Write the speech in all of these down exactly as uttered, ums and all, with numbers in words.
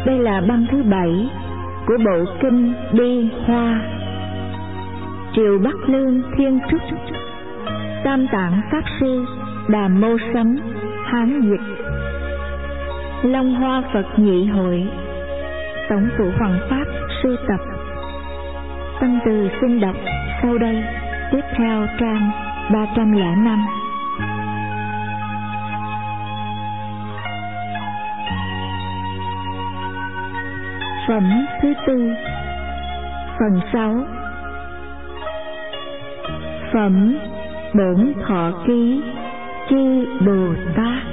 Đây là băng thứ bảy của bộ kinh Bi Hoa. Triều Bắc Lương Thiên Trúc, Tam Tạng Pháp Sư Đà Mô Sấm Hán dịch, Long Hoa Phật Nhị Hội, Tổng phụ Hoàng Pháp sưu tập. Tân Từ xin đọc sau đây, tiếp theo trang ba trăm lẻ năm. Phẩm thứ tư, phần sáu. Phẩm Bổn Thọ Ký Chư Bồ Tát.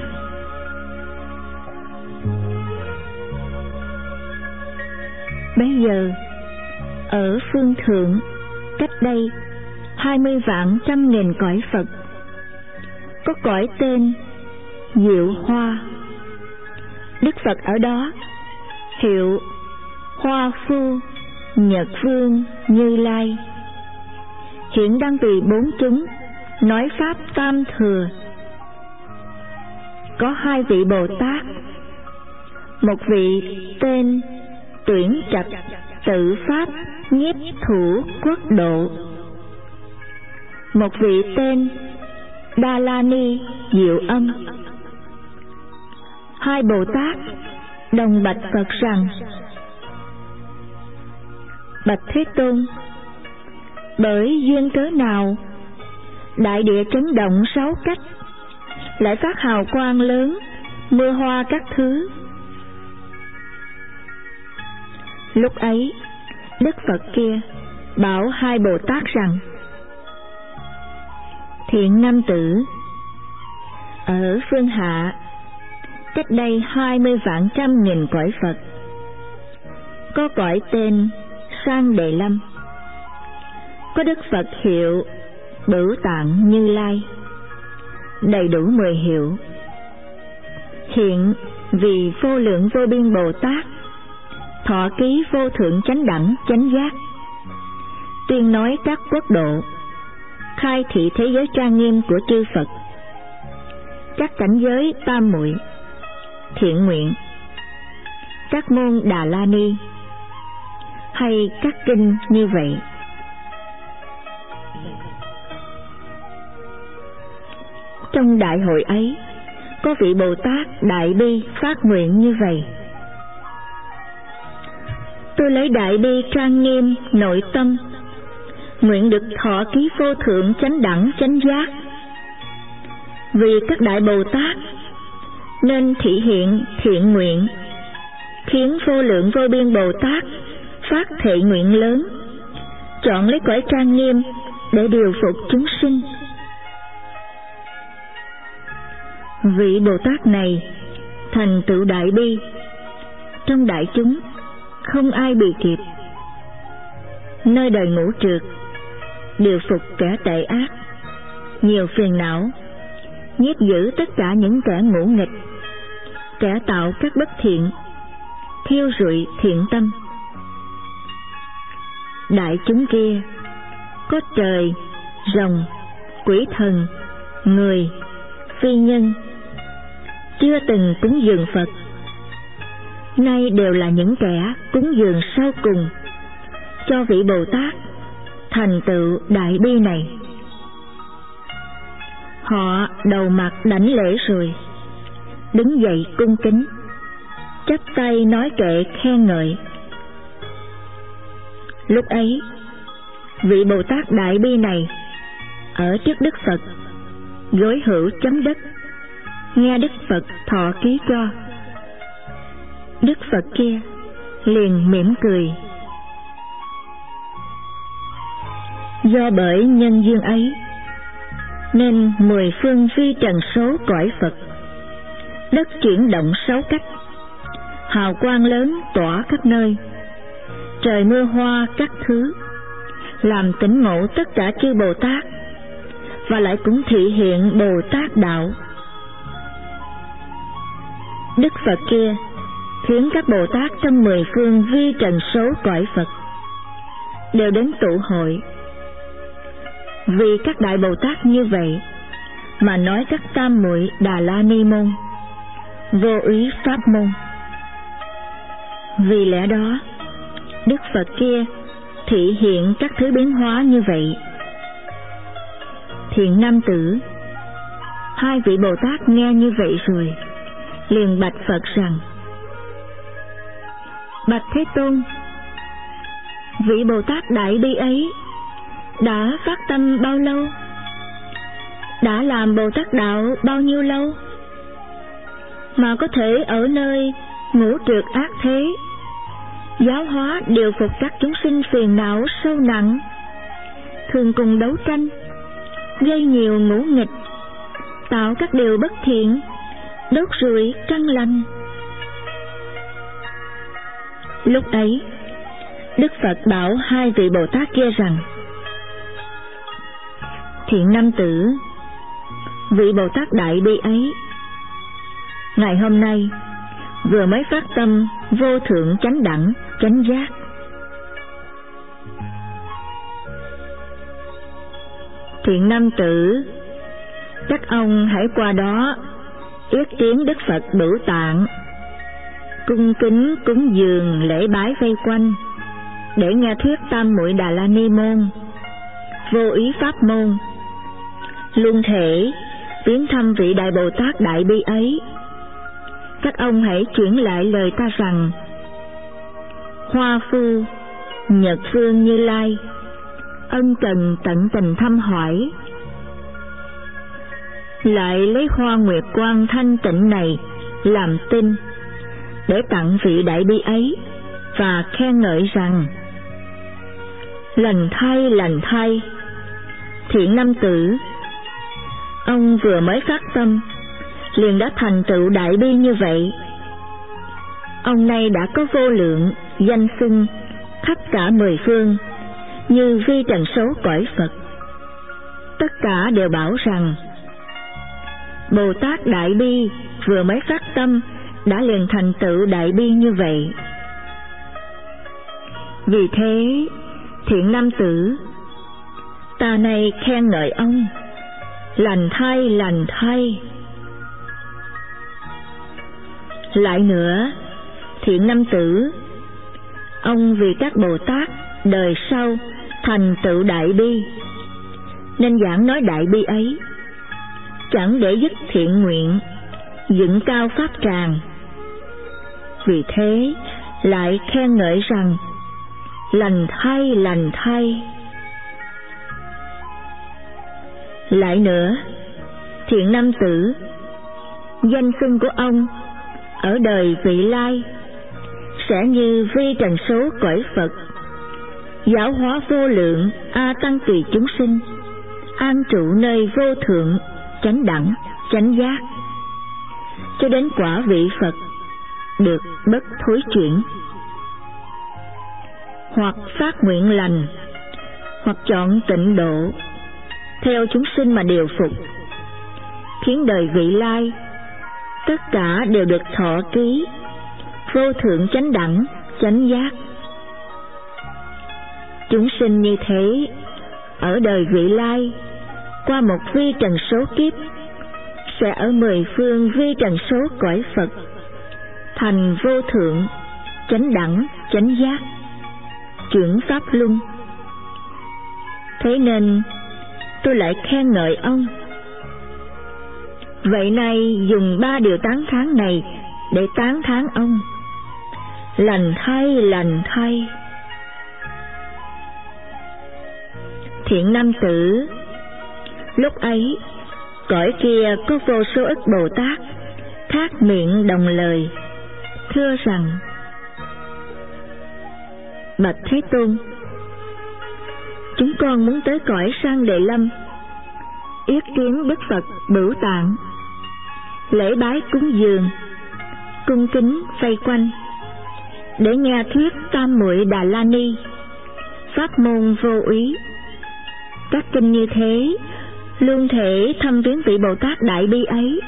Bây giờ ở phương thượng, cách đây hai mươi vạn trăm nghìn cõi Phật, có cõi tên Diệu Hoa. Đức Phật ở đó hiệu Hoa Phu Nhật Vương Như Lai, hiện đang tùy bốn chúng nói pháp tam thừa. Có hai vị Bồ Tát, một vị tên Tuyển Trạch Tự Pháp Nhiếp Thủ Quốc Độ, một vị tên Đa La Ni Diệu Âm. Hai Bồ Tát đồng bạch Phật rằng: Bạch Thế Tôn, bởi duyên cớ nào đại địa chấn động sáu cách, lại phát hào quang lớn, mưa hoa các thứ? Lúc ấy Đức Phật kia bảo hai Bồ Tát rằng: Thiện nam tử, ở phương hạ, cách đây hai mươi vạn trăm nghìn cõi Phật, có cõi tên Sang Đề Lâm, có Đức Phật hiệu Bửu Tạng Như Lai, đầy đủ mười hiệu. Hiện vì vô lượng vô biên Bồ Tát, thọ ký vô thượng chánh đẳng chánh giác, tuyên nói các quốc độ, khai thị thế giới trang nghiêm của chư Phật, các cảnh giới tam muội, thiện nguyện, các môn Đà La Ni, hay các kinh như vậy. Trong đại hội ấy, có vị Bồ Tát đại bi phát nguyện như vậy: Tôi lấy đại bi trang nghiêm nội tâm, nguyện được thọ ký vô thượng chánh đẳng chánh giác. Vì các đại Bồ Tát nên thị hiện thiện nguyện, khiến vô lượng vô biên Bồ Tát phát thệ nguyện lớn, chọn lấy cõi trang nghiêm để điều phục chúng sinh. Vị Bồ Tát này thành tựu đại bi, trong đại chúng không ai bị kịp. Nơi đời ngũ trượt, điều phục kẻ tệ ác, nhiều phiền não, nhiếp giữ tất cả những kẻ ngũ nghịch, kẻ tạo các bất thiện, thiêu rụi thiện tâm. Đại chúng kia có trời, rồng, quỷ thần, người, phi nhân, chưa từng cúng dường Phật, nay đều là những kẻ cúng dường sau cùng cho vị Bồ Tát thành tựu đại bi này. Họ đầu mặt đảnh lễ rồi, đứng dậy cung kính, chắp tay nói kệ khen ngợi. Lúc ấy, vị Bồ Tát đại bi này ở trước Đức Phật, gối hữu chấm đất, nghe Đức Phật thọ ký cho. Đức Phật kia liền mỉm cười. Do bởi nhân duyên ấy, nên mười phương vi trần số cõi Phật, đất chuyển động sáu cách, hào quang lớn tỏa khắp nơi, trời mưa hoa các thứ, làm tỉnh ngộ tất cả chư Bồ Tát, và lại cũng thị hiện Bồ Tát đạo. Đức Phật kia khiến các Bồ Tát trong mười phương vi trần số cõi Phật đều đến tụ hội. Vì các đại Bồ Tát như vậy mà nói các tam muội Đà La Ni môn, vô úy pháp môn. Vì lẽ đó, Đức Phật kia thị hiện các thứ biến hóa như vậy. Thiện nam tử, hai vị Bồ Tát nghe như vậy rồi, liền bạch Phật rằng: Bạch Thế Tôn, vị Bồ Tát Đại Bi ấy đã phát tâm bao lâu? Đã làm Bồ Tát Đạo bao nhiêu lâu? Mà có thể ở nơi ngũ trược ác thế, giáo hóa điều phục các chúng sinh phiền não sâu nặng, thường cùng đấu tranh, gây nhiều ngũ nghịch, tạo các điều bất thiện, đốt rủi căn lành. Lúc ấy, Đức Phật bảo hai vị Bồ Tát kia rằng: Thiện nam tử, vị Bồ Tát Đại Bi ấy, ngày hôm nay vừa mới phát tâm vô thượng chánh đẳng chánh giác. Thiện nam tử, các ông hãy qua đó yết kiến Đức Phật Bửu Tạng, cung kính cúng dường lễ bái vây quanh, để nghe thuyết Tam Muội Đà La Ni môn, vô ý pháp môn, luân thể viếng thăm vị Đại Bồ Tát Đại Bi ấy. Các ông hãy chuyển lại lời ta rằng: Hoa Phu Nhật Vương Như Lai ân cần tận tình thăm hỏi, lại lấy hoa nguyệt quang thanh tịnh này làm tin, để tặng vị Đại Bi ấy, và khen ngợi rằng: Lành thay, lành thay, thiện nam tử, ông vừa mới phát tâm liền đã thành tựu đại bi như vậy. Ông nay đã có vô lượng danh xưng khắp cả mười phương, như vi trần số cõi Phật. Tất cả đều bảo rằng Bồ Tát Đại Bi vừa mới phát tâm đã liền thành tựu đại bi như vậy. Vì thế, thiện nam tử, ta nay khen ngợi ông, lành thay, lành thay. Lại nữa, thiện nam tử, ông vì các Bồ Tát đời sau thành tựu đại bi, nên giảng nói đại bi ấy, chẳng để dứt thiện nguyện, dựng cao pháp tràng. Vì thế lại khen ngợi rằng: Lành thay, lành thay. Lại nữa, thiện nam tử, danh xưng của ông ở đời vị lai sẽ như vi trần số cõi Phật, giáo hóa vô lượng a tăng tùy chúng sinh, an trụ nơi vô thượng chánh đẳng chánh giác, cho đến quả vị Phật được bất thối chuyển. Hoặc phát nguyện lành, hoặc chọn tịnh độ, theo chúng sinh mà điều phục, khiến đời vị lai tất cả đều được thọ ký vô thượng chánh đẳng chánh giác. Chúng sinh như thế ở đời vị lai, qua một vi trần số kiếp, sẽ ở mười phương vi trần số cõi Phật thành vô thượng chánh đẳng chánh giác, chuyển pháp luân. Thế nên tôi lại khen ngợi ông. Vậy nay dùng ba điều tán thán này để tán thán ông: lành thay, lành thay. Thiện nam tử, lúc ấy cõi kia có vô số ức Bồ Tát thác miệng đồng lời, thưa rằng: Bạch Thế Tôn, chúng con muốn tới cõi Sang Đề Lâm, yết kiến Đức Phật Bửu Tạng, lễ bái cúng dường, cung kính vây quanh, để nghe thuyết Tam Muội Đà La Ni, pháp môn vô úy. Các kinh như thế luôn thể thăm viếng vị Bồ Tát Đại Bi ấy.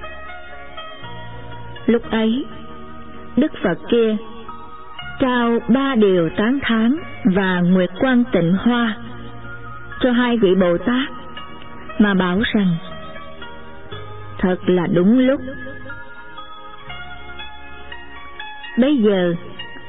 Lúc ấy, Đức Phật kia trao ba điều tán thán và nguyệt quang tịnh hoa cho hai vị Bồ Tát, mà bảo rằng: thật là đúng lúc. Bây giờ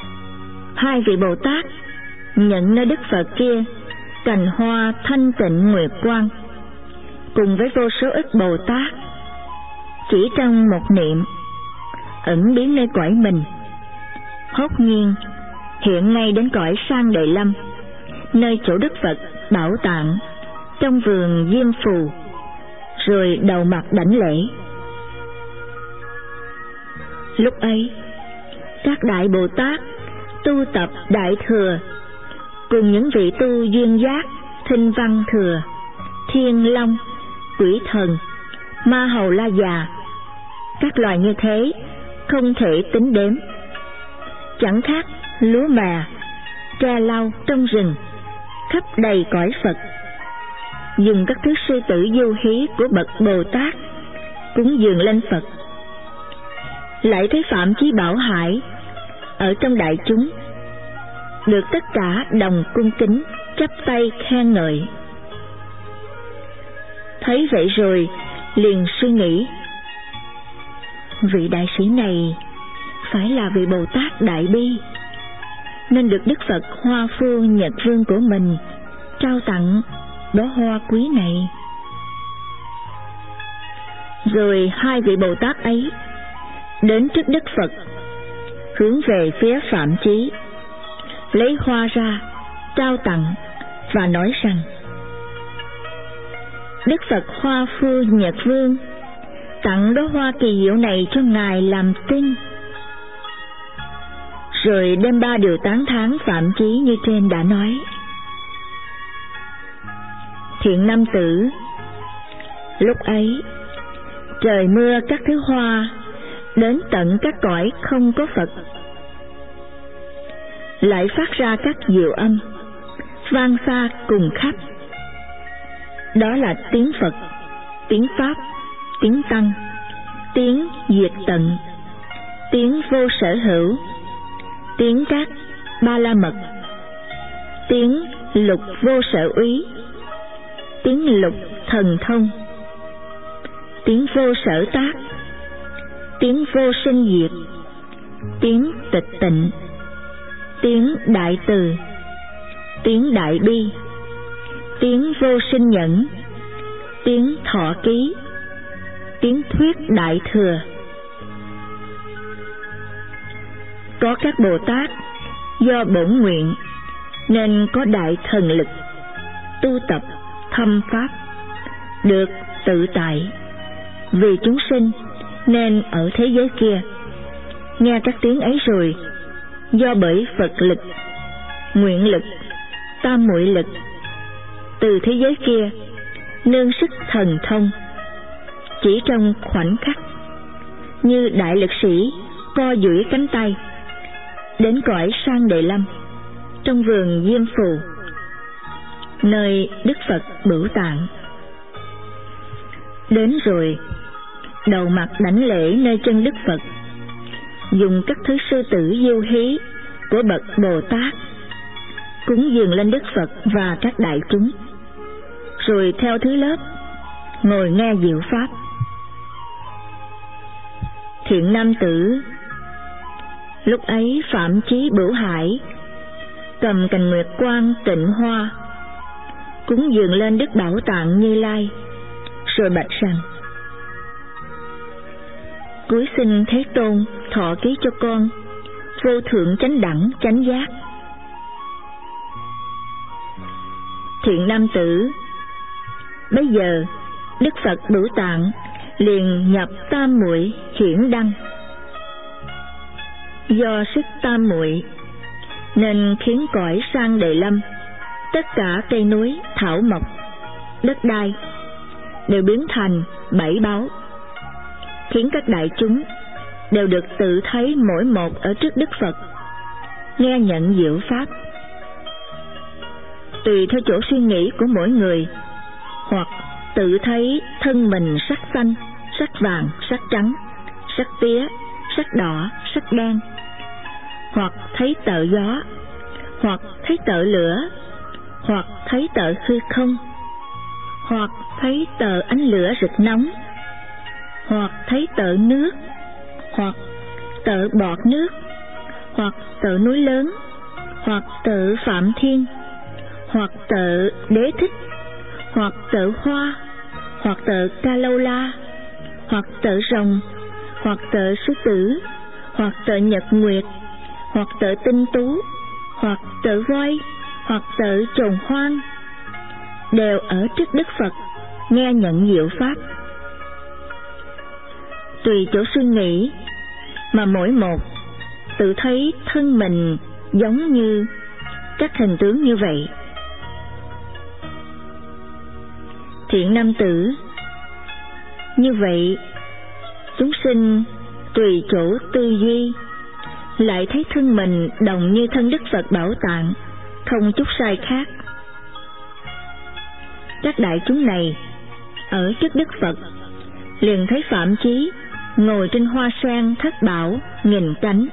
hai vị Bồ Tát nhận nơi Đức Phật kia cành hoa thanh tịnh nguyệt quang, cùng với vô số ức Bồ Tát, chỉ trong một niệm ẩn biến nơi cõi mình, hốt nhiên hiện ngay đến cõi Sang Đề Lâm, nơi chỗ Đức Phật bảo tạng trong vườn Diêm Phù, rồi đầu mặt đảnh lễ. Lúc ấy các đại Bồ Tát tu tập Đại Thừa cùng những vị tu duyên giác, Thinh Văn Thừa, Thiên Long, Quỷ Thần, Ma Hầu La Già, các loài như thế không thể tính đếm, chẳng khác lúa mà, tre lau trong rừng, khắp đầy cõi Phật, dùng các thứ sư tử du hí của bậc Bồ Tát cúng dường lên Phật. Lại thấy Phạm Chí Bảo Hải ở trong đại chúng được tất cả đồng cung kính chắp tay khen ngợi. Thấy vậy rồi liền suy nghĩ, vị đại sĩ này phải là vị Bồ Tát Đại Bi, nên được Đức Phật Hoa Phu Nhật Vương của mình trao tặng đóa hoa quý này. Rồi hai vị Bồ Tát ấy đến trước Đức Phật, hướng về phía Phạm Chí, lấy hoa ra trao tặng và nói rằng: Đức Phật Hoa Phu Nhật Vương tặng đóa hoa kỳ diệu này cho ngài làm tin. Rồi đem ba điều tán thán Phạm Chí như trên đã nói. Thiện nam tử, lúc ấy trời mưa các thứ hoa đến tận các cõi không có Phật, lại phát ra các diệu âm vang xa cùng khắp. Đó là tiếng Phật, tiếng Pháp, tiếng Tăng, tiếng diệt tận, tiếng vô sở hữu, tiếng các ba la mật, tiếng lục vô sở úy, tiếng lục thần thông, tiếng vô sở tác, tiếng vô sinh diệt, tiếng tịch tịnh, tiếng đại từ, tiếng đại bi, tiếng vô sinh nhẫn, tiếng thọ ký, tiếng thuyết đại thừa. Có các Bồ Tát do bổn nguyện nên có đại thần lực, tu tập thâm pháp, được tự tại. Vì chúng sinh nên ở thế giới kia nghe các tiếng ấy rồi, do bởi Phật lực, nguyện lực, tam muội lực, từ thế giới kia nương sức thần thông, chỉ trong khoảnh khắc như đại lực sĩ co duỗi cánh tay đến cõi Sang Đề Lâm, trong vườn Diêm Phù, nơi Đức Phật bửu tạng. Đến rồi đầu mặt đảnh lễ nơi chân Đức Phật, dùng các thứ sư tử diêu hí của bậc Bồ Tát cúng dường lên Đức Phật và các đại chúng, rồi theo thứ lớp ngồi nghe diệu pháp. Thiện nam tử, lúc ấy Phạm Chí Bửu Hải cầm cành nguyệt quang tịnh hoa cúng dường lên Đức Bảo Tạng Như Lai, rồi bạch rằng: cúi xin Thế Tôn thọ ký cho con vô thượng chánh đẳng chánh giác. Thiện nam tử, bây giờ Đức Phật Bửu Tạng liền nhập tam muội hiển đăng. Do sức tam muội nên khiến cõi Sang Đề Lâm, tất cả cây núi, thảo mộc, đất đai đều biến thành bảy báu, khiến các đại chúng đều được tự thấy mỗi một ở trước Đức Phật, nghe nhận diệu pháp. Tùy theo chỗ suy nghĩ của mỗi người, hoặc tự thấy thân mình sắc xanh, sắc vàng, sắc trắng, sắc tía, sắc đỏ, sắc đen, hoặc thấy tợ gió, hoặc thấy tợ lửa, hoặc thấy tợ hư không, hoặc thấy tợ ánh lửa rực nóng, hoặc thấy tợ nước, hoặc tợ bọt nước, hoặc tợ núi lớn, hoặc tự Phạm Thiên, hoặc tự Đế Thích, hoặc tự Hoa, hoặc tự Ca Lâu La, hoặc tự Rồng, hoặc tự Sư Tử, hoặc tự Nhật Nguyệt, hoặc tự Tinh Tú, hoặc tự Voi, hoặc tự Trồn Hoang, đều ở trước Đức Phật nghe nhận diệu pháp. Tùy chỗ suy nghĩ mà mỗi một tự thấy thân mình giống như các hình tướng như vậy. Thiện nam tử, như vậy chúng sinh tùy chỗ tư duy lại thấy thân mình đồng như thân Đức Phật Bảo Tạng, không chút sai khác. Các đại chúng này ở trước Đức Phật liền thấy Phạm Chí ngồi trên hoa sen thất bảo nghìn cánh.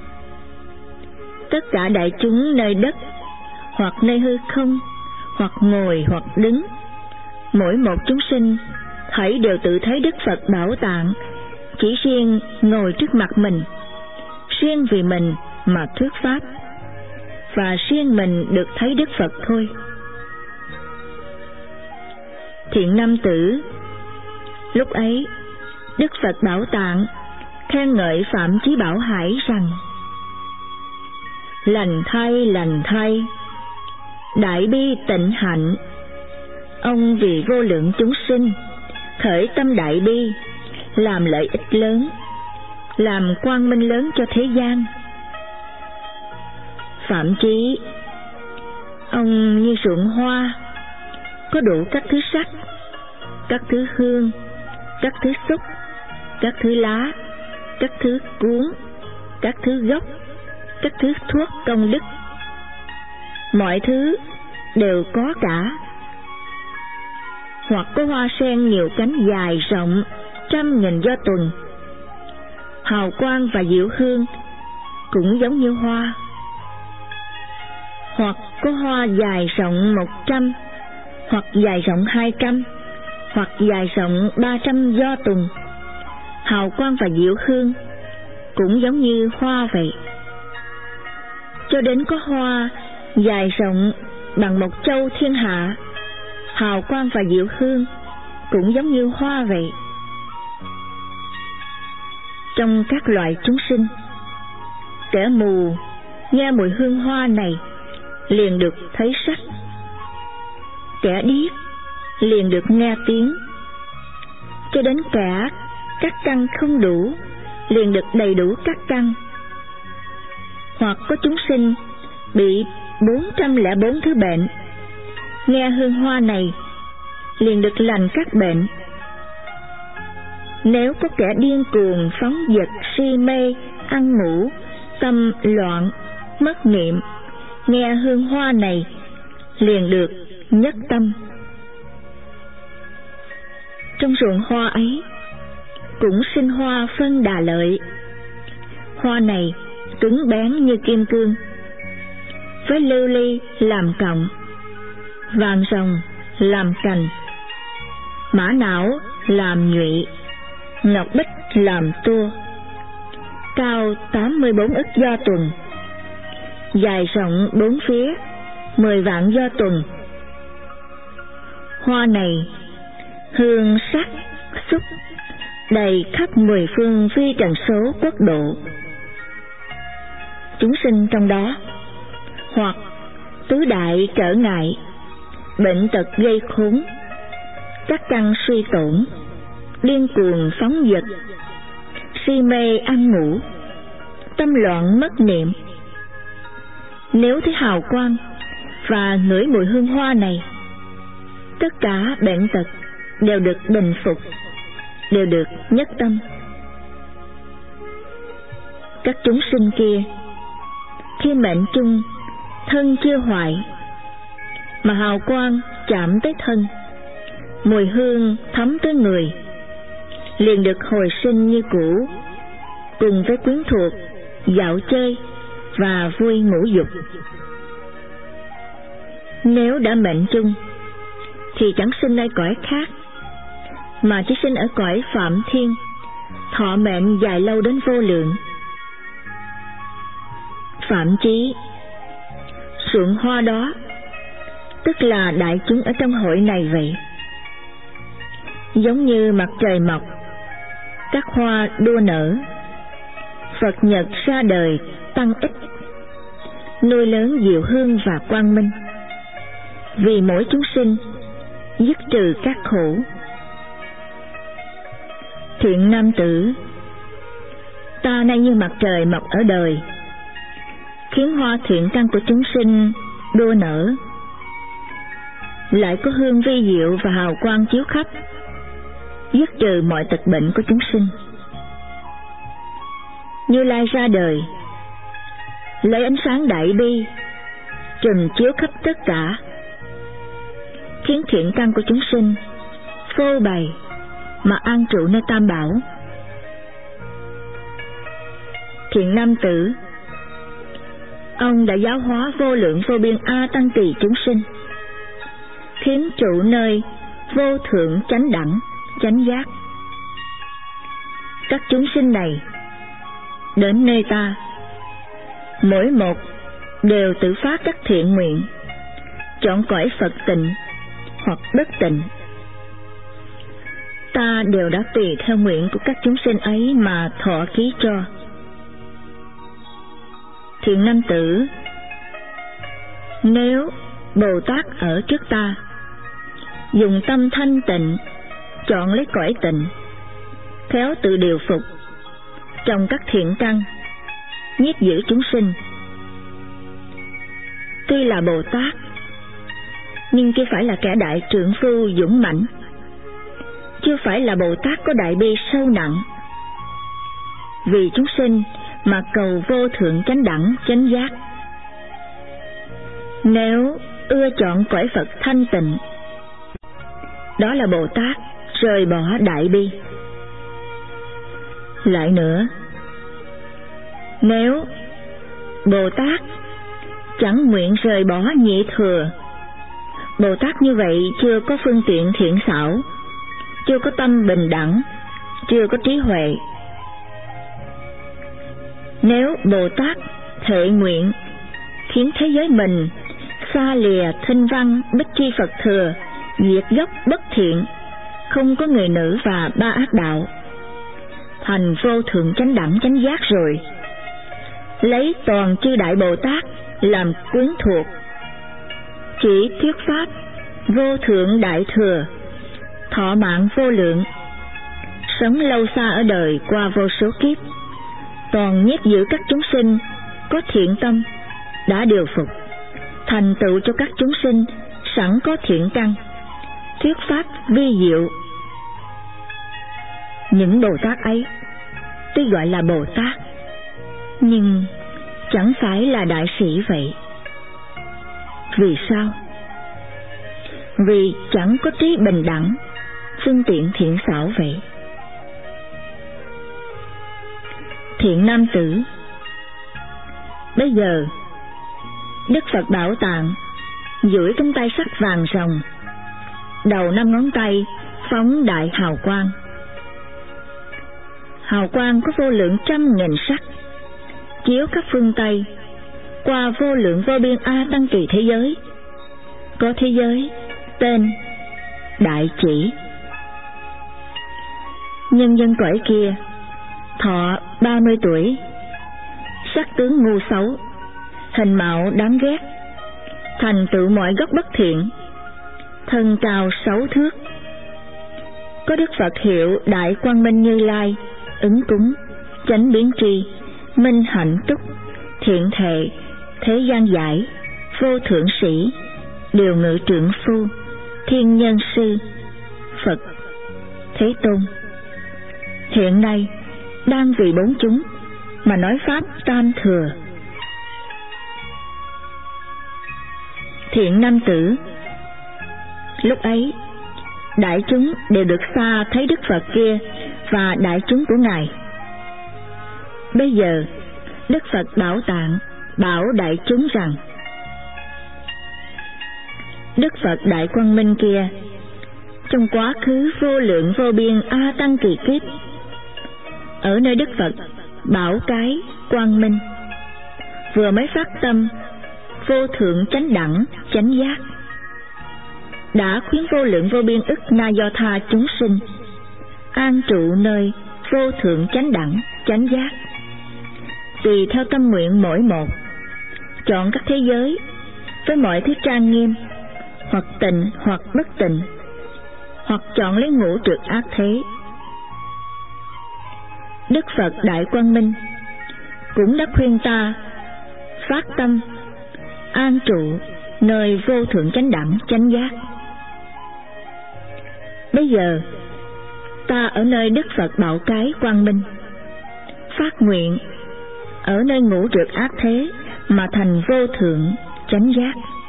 Tất cả đại chúng nơi đất hoặc nơi hư không, hoặc ngồi hoặc đứng, mỗi một chúng sinh thảy đều tự thấy Đức Phật Bảo Tạng chỉ riêng ngồi trước mặt mình, riêng vì mình mà thuyết pháp, và riêng mình được thấy Đức Phật thôi. Thiện nam tử, lúc ấy Đức Phật Bảo Tạng khen ngợi Phạm Chí Bảo Hải rằng: lành thay, lành thay, đại bi tịnh hạnh, ông vì vô lượng chúng sinh khởi tâm đại bi, làm lợi ích lớn, làm quang minh lớn cho thế gian. Phạm Chí, ông như ruộng hoa, có đủ các thứ sắc, các thứ hương, các thứ xúc, các thứ lá, các thứ cuốn, các thứ gốc, các thứ thuốc công đức, mọi thứ đều có cả. Hoặc có hoa sen nhiều cánh dài rộng trăm nghìn do tuần, hào quang và diệu hương cũng giống như hoa. Hoặc có hoa dài rộng một trăm, hoặc dài rộng hai trăm, hoặc dài rộng ba trăm do tuần, hào quang và diệu hương cũng giống như hoa vậy. Cho đến có hoa dài rộng bằng một châu thiên hạ, hào quang và diệu hương cũng giống như hoa vậy. Trong các loại chúng sinh, kẻ mù nghe mùi hương hoa này liền được thấy sắc, kẻ điếc liền được nghe tiếng, cho đến cả các căn không đủ liền được đầy đủ các căn. Hoặc có chúng sinh bị bốn trăm lẻ bốn thứ bệnh, nghe hương hoa này liền được lành các bệnh. Nếu có kẻ điên cuồng, phóng dật, si mê, ăn ngủ, tâm loạn, mất niệm, nghe hương hoa này liền được nhất tâm. Trong ruộng hoa ấy cũng sinh hoa phân đà lợi. Hoa này cứng bén như kim cương, với lưu ly làm cọng, vàng rồng làm cành, mã não làm nhụy, ngọc bích làm tua, cao tám mươi bốn ức do tuần, dài rộng bốn phía mười vạn do tuần. Hoa này hương sắc xúc đầy khắp mười phương phi trần số quốc độ. Chúng sinh trong đó hoặc tứ đại trở ngại, bệnh tật gây khốn, các căn suy tổn, điên cuồng phóng dật, si mê ăn ngủ, tâm loạn mất niệm, nếu thấy hào quang và ngửi mùi hương hoa này, tất cả bệnh tật đều được bình phục, đều được nhất tâm. Các chúng sinh kia khi mệnh chung thân chưa hoại, mà hào quang chạm tới thân, mùi hương thấm tới người, liền được hồi sinh như cũ, cùng với quyến thuộc dạo chơi và vui ngũ dục. Nếu đã mệnh chung thì chẳng sinh nơi cõi khác, mà chỉ sinh ở cõi Phạm Thiên, thọ mệnh dài lâu đến vô lượng. Phạm Chí, ruộng hoa đó, tức là đại chúng ở trong hội này vậy. Giống như mặt trời mọc, các hoa đua nở, Phật Nhật ra đời tăng ích, nuôi lớn diệu hương và quang minh, vì mỗi chúng sinh dứt trừ các khổ. Thiện nam tử, ta nay như mặt trời mọc ở đời, khiến hoa thiện căn của chúng sinh đua nở, lại có hương vi diệu và hào quang chiếu khắp, dứt trừ mọi tật bệnh của chúng sinh. Như Lai ra đời, lấy ánh sáng đại bi trùm chiếu khắp tất cả, khiến thiện căn của chúng sinh phô bày mà an trụ nơi tam bảo. Thiện nam tử, ông đã giáo hóa vô lượng vô biên a tăng kỳ chúng sinh, khiến trụ nơi vô thượng chánh đẳng chánh giác. Các chúng sinh này đến nơi ta, mỗi một đều tự phát các thiện nguyện, chọn cõi Phật tịnh hoặc bất tịnh. Ta đều đã tùy theo nguyện của các chúng sinh ấy mà thọ ký cho. Thiện nam tử, nếu Bồ Tát ở trước ta, dùng tâm thanh tịnh chọn lấy cõi tịnh, khéo tự điều phục, trồng các thiện căn, nhiếp giữ chúng sinh. Tuy là Bồ Tát, nhưng chưa phải là kẻ đại trượng phu dũng mãnh, chưa phải là Bồ Tát có đại bi sâu nặng, vì chúng sinh mà cầu vô thượng chánh đẳng chánh giác. Nếu ưa chọn cõi Phật thanh tịnh, đó là Bồ Tát rời bỏ đại bi. Lại nữa, nếu Bồ Tát chẳng nguyện rời bỏ nhị thừa, Bồ Tát như vậy chưa có phương tiện thiện xảo, chưa có tâm bình đẳng, chưa có trí huệ. Nếu Bồ Tát thệ nguyện khiến thế giới mình xa lìa thinh văn bích tri Phật thừa, diệt gốc bất thiện, không có người nữ và ba ác đạo, thành vô thượng chánh đẳng chánh giác rồi, lấy toàn chư đại Bồ Tát làm quyến thuộc, chỉ thuyết pháp vô thượng đại thừa, thọ mạng vô lượng, sống lâu xa ở đời qua vô số kiếp, toàn nhiếp giữ các chúng sinh có thiện tâm, đã điều phục, thành tựu cho các chúng sinh sẵn có thiện căn, thuyết pháp vi diệu. Những Bồ Tát ấy tuy gọi là Bồ Tát, nhưng chẳng phải là đại sĩ vậy. Vì sao? Vì chẳng có trí bình đẳng, phương tiện thiện xảo vậy. Thiện nam tử, bây giờ Đức Phật Bảo Tạng duỗi cánh tay sắc vàng ròng, đầu năm ngón tay phóng đại hào quang. Hào quang có vô lượng trăm nghìn sắc, chiếu các phương Tây, qua vô lượng vô biên a tăng kỳ thế giới. Có thế giới tên Đại Chỉ. Nhân dân cõi kia thọ ba mươi tuổi, sắc tướng ngu xấu, hình mạo đáng ghét, thành tựu mọi gốc bất thiện, thân cao sáu thước. Có Đức Phật hiệu Đại Quang Minh Như Lai, ứng cúng, chánh biến tri, minh hạnh túc, thiện thệ, thế gian giải, vô thượng sĩ, điều ngự trượng phu, thiên nhân sư, Phật, Thế Tôn. Hiện nay đang vì bốn chúng mà nói pháp tam thừa. Thiện nam tử, lúc ấy đại chúng đều được xa thấy Đức Phật kia và đại chúng của Ngài. Bây giờ Đức Phật Bảo Tạng bảo đại chúng rằng Đức Phật Đại Quang Minh kia trong quá khứ vô lượng vô biên a tăng kỳ kiếp, ở nơi Đức Phật Bảo Cái Quang Minh, vừa mới phát tâm vô thượng chánh đẳng chánh giác, đã khuyến vô lượng vô biên ức na do tha chúng sinh an trụ nơi vô thượng chánh đẳng chánh giác, tùy theo tâm nguyện mỗi một, chọn các thế giới với mọi thứ trang nghiêm, hoặc tịnh hoặc bất tịnh, hoặc chọn lấy ngũ trược ác thế. Đức Phật Đại Quang Minh cũng đã khuyên ta phát tâm an trụ nơi vô thượng chánh đẳng chánh giác. Bây giờ ta ở nơi Đức Phật Bảo Cái Quang Minh, phát nguyện ở nơi ngũ trược ác thế mà thành vô thượng chánh giác.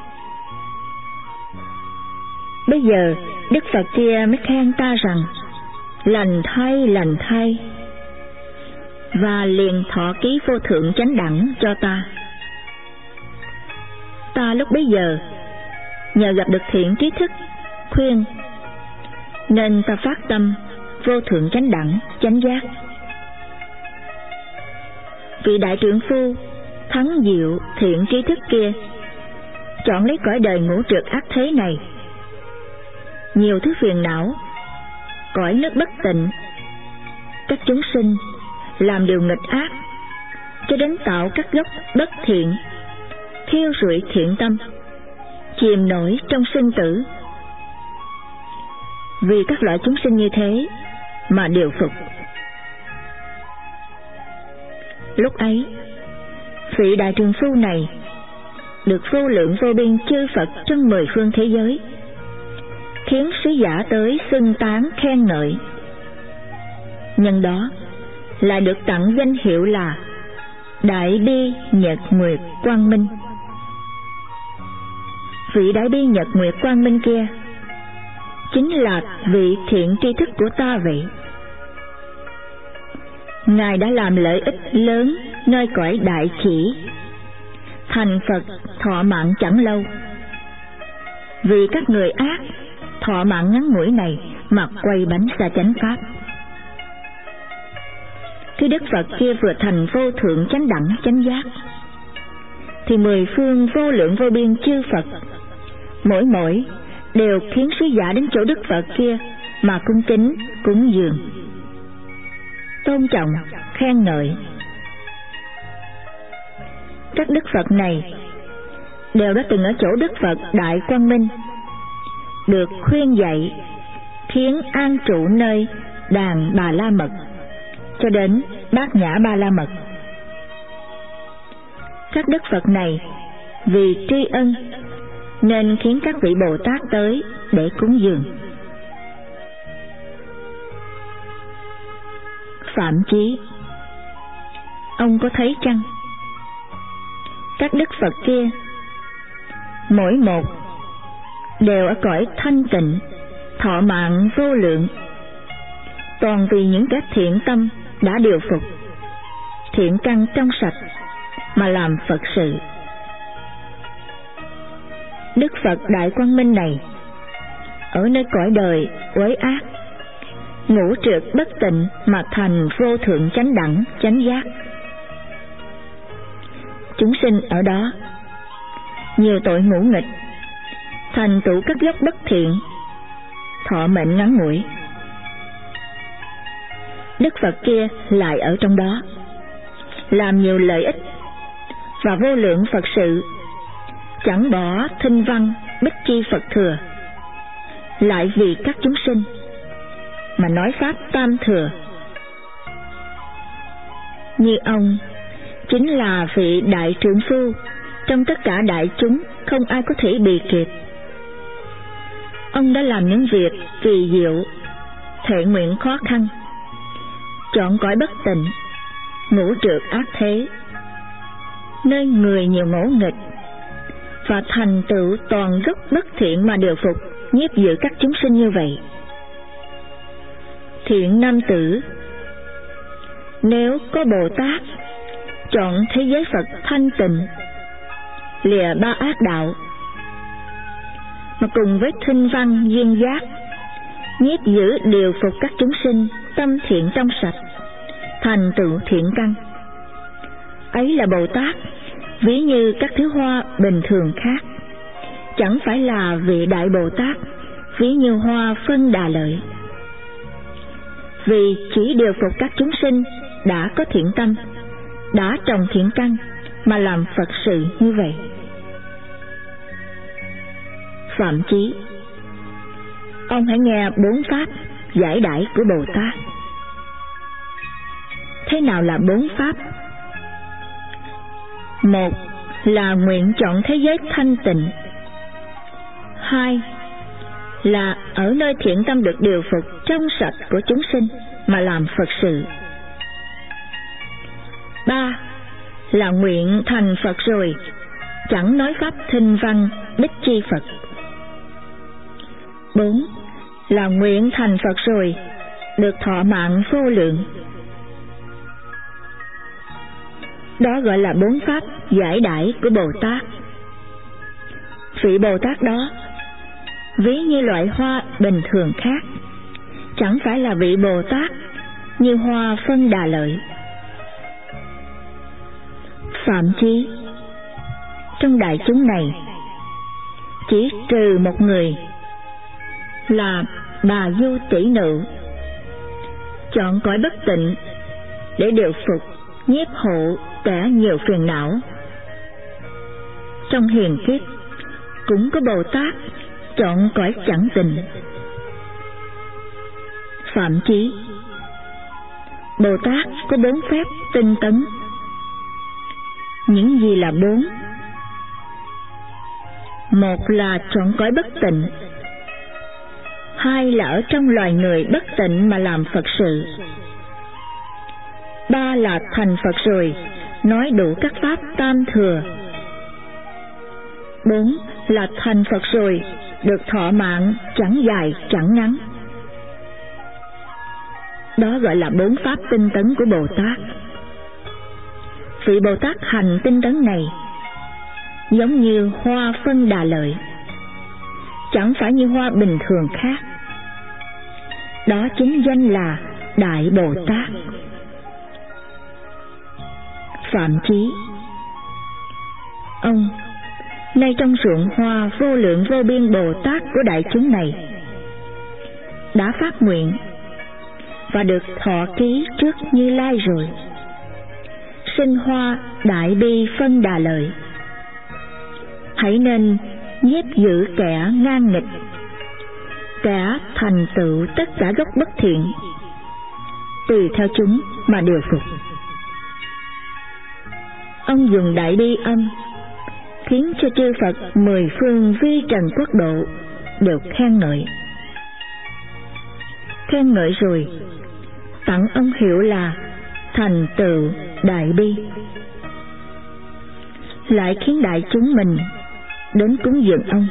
Bây giờ Đức Phật kia mới khen ta rằng lành thay lành thay, và liền thọ ký vô thượng chánh đẳng cho ta. Ta lúc bấy giờ nhờ gặp được thiện trí thức khuyên, nên ta phát tâm vô thượng chánh đẳng chánh giác. Vị đại trượng phu thắng diệu thiện trí thức kia chọn lấy cõi đời ngũ trược ác thế này, nhiều thứ phiền não, cõi nước bất tịnh, các chúng sinh làm điều nghịch ác, cho đến tạo các gốc bất thiện, thiêu rụi thiện tâm, chìm nổi trong sinh tử. Vì các loại chúng sinh như thế mà điều phục. Lúc ấy, vị đại trường phu này được vô lượng vô biên chư Phật trong mười phương thế giới khiến sứ giả tới xưng tán khen ngợi. Nhân đó lại được tặng danh hiệu là Đại Bi Nhật Nguyệt Quang Minh. Vị Đại Bi Nhật Nguyệt Quang Minh kia chính là vị thiện tri thức của ta vậy. Ngài đã làm lợi ích lớn nơi cõi đại chỉ, thành Phật thọ mạng chẳng lâu. Vì các người ác thọ mạng ngắn ngủi này mà quay bánh xa chánh pháp. Khi Đức Phật kia vừa thành vô thượng chánh đẳng chánh giác, thì mười phương vô lượng vô biên chư Phật mỗi mỗi đều khiến sứ giả đến chỗ Đức Phật kia mà cung kính cúng dường, tôn trọng khen ngợi. Các Đức Phật này đều đã từng ở chỗ Đức Phật Đại Quang Minh, được khuyên dạy khiến an trụ nơi đàn Bà La Mật cho đến Bát Nhã Ba La Mật. Các Đức Phật này vì tri ân nên khiến các vị Bồ Tát tới để cúng dường. Phạm Chí, ông có thấy chăng? Các Đức Phật kia mỗi một đều ở cõi thanh tịnh, thọ mạng vô lượng, toàn vì những kẻ thiện tâm đã điều phục, thiện căn trong sạch mà làm Phật sự. Đức Phật Đại Quang Minh này ở nơi cõi đời uế ác, ngũ trược bất tịnh mà thành vô thượng chánh đẳng chánh giác. Chúng sinh ở đó nhiều tội ngũ nghịch, thành tựu các gốc bất thiện, thọ mệnh ngắn ngủi. Đức Phật kia lại ở trong đó làm nhiều lợi ích và vô lượng Phật sự, chẳng bỏ thinh văn bích chi Phật thừa, lại vì các chúng sinh mà nói pháp tam thừa. Như ông chính là vị đại trượng phu trong tất cả đại chúng, không ai có thể bì kịp. Ông đã làm những việc kỳ diệu, thệ nguyện khó khăn, chọn cõi bất tịnh, ngũ trược ác thế, nơi người nhiều ngỗ nghịch, và thành tựu toàn gốc bất thiện mà điều phục nhiếp giữ các chúng sinh như vậy. Thiện nam tử, nếu có Bồ Tát chọn thế giới Phật thanh tịnh, lìa ba ác đạo, mà cùng với thinh văn duyên giác nhiếp giữ điều phục các chúng sinh tâm thiện trong sạch, thành tựu thiện căn, ấy là Bồ Tát ví như các thứ hoa bình thường khác, chẳng phải là vị Đại Bồ Tát, ví như hoa phân đà lợi. Vì chỉ điều phục các chúng sinh đã có thiện tâm, đã trồng thiện căn mà làm Phật sự như vậy. Phạm Chí, ông hãy nghe bốn pháp giải đãi của Bồ Tát. Thế nào là bốn pháp? Một là nguyện chọn thế giới thanh tịnh. Hai là ở nơi thiện tâm được điều phục trong sạch của chúng sinh mà làm Phật sự. Ba là nguyện thành Phật rồi chẳng nói pháp thinh văn đích chi Phật. Bốn là nguyện thành Phật rồi được thọ mạng vô lượng. Đó gọi là bốn pháp giải đãi của Bồ Tát. Vị Bồ Tát đó ví như loại hoa bình thường khác, chẳng phải là vị Bồ Tát như hoa phân đà lợi. Phạm Chí, trong đại chúng này chỉ trừ một người là Bà Du Tỷ Nữ, chọn cõi bất tịnh để điều phục nhiếp hộ kẻ nhiều phiền não. Trong hiền kiếp cũng có Bồ Tát chọn cõi chẳng tình. Phạm Chí, Bồ Tát có bốn phép tinh tấn. Những gì là bốn? Một là chọn cõi bất tịnh. Hai là ở trong loài người bất tịnh mà làm Phật sự. Ba là thành Phật rồi nói đủ các pháp tam thừa. Bốn là thành Phật rồi được thọ mạng chẳng dài chẳng ngắn. Đó gọi là bốn pháp tinh tấn của Bồ Tát. Vị Bồ Tát hành tinh tấn này giống như hoa phân đà lợi, chẳng phải như hoa bình thường khác. Đó chính danh là Đại Bồ Tát. Phạm Chí, ông nay trong ruộng hoa vô lượng vô biên Bồ Tát của đại chúng này đã phát nguyện và được thọ ký trước Như Lai rồi, sinh hoa đại bi phân đà lợi. Hãy nên nhiếp giữ kẻ ngang nghịch, kẻ thành tựu tất cả gốc bất thiện, tùy theo chúng mà điều phục. Ông dùng đại bi âm khiến cho chư Phật mười phương vi trần quốc độ đều khen ngợi. Khen ngợi rồi tặng ông hiệu là thành tựu đại bi, lại khiến đại chúng mình đến cúng dường ông.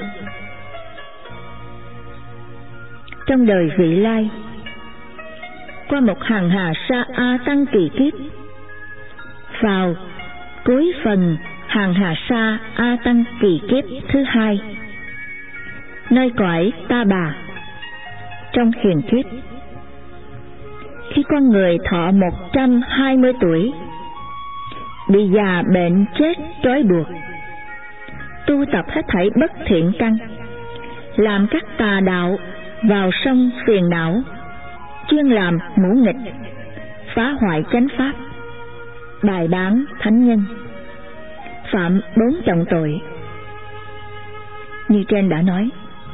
Trong đời vị lai, qua một hàng hà sa a tăng kỳ kiếp, vào cuối phần hàng hà sa a tăng kỳ kiếp thứ hai, nơi cõi Ta Bà, trong hiền kiếp, khi con người thọ một trăm hai mươi tuổi, bị già bệnh chết trói buộc, tu tập hết thảy bất thiện căn, làm các tà đạo vào sông phiền não, chuyên làm ngũ nghịch, phá hoại chánh pháp, bài bán thánh nhân, phạm bốn trọng tội. Như trên đã nói,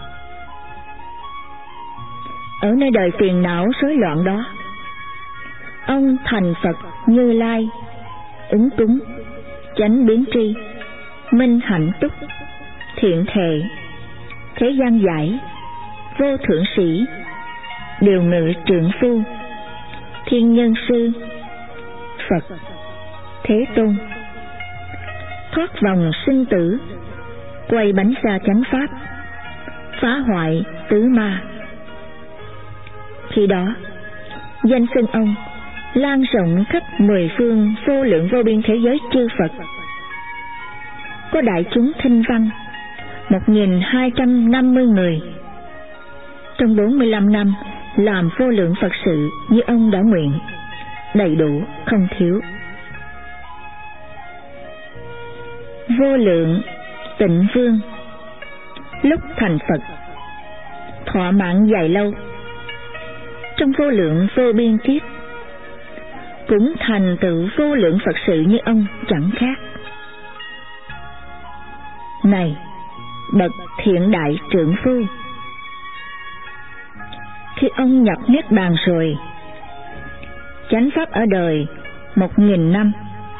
ở nơi đời phiền não rối loạn đó, ông thành Phật Như Lai, ứng cúng, chánh biến tri, minh hạnh túc, thiện thệ, thế gian giải, vô thượng sĩ, điều ngự trượng phu, thiên nhân sư, Phật, Thế Tôn, thoát vòng sinh tử, quay bánh xa chánh pháp, phá hoại tứ ma. Khi đó danh xưng ông lan rộng khắp mười phương vô lượng vô biên thế giới chư Phật. Có đại chúng thinh văn một nghìn hai trăm năm mươi người, trong bốn mươi lăm năm làm vô lượng Phật sự như ông đã nguyện, đầy đủ không thiếu. Vô Lượng Tịnh Vương lúc thành Phật thọ mạng dài lâu, trong vô lượng vô biên kiếp cũng thành tựu vô lượng Phật sự như ông chẳng khác. Này bậc thiện đại trượng phu, khi ông nhập niết bàn rồi, chánh pháp ở đời một nghìn năm,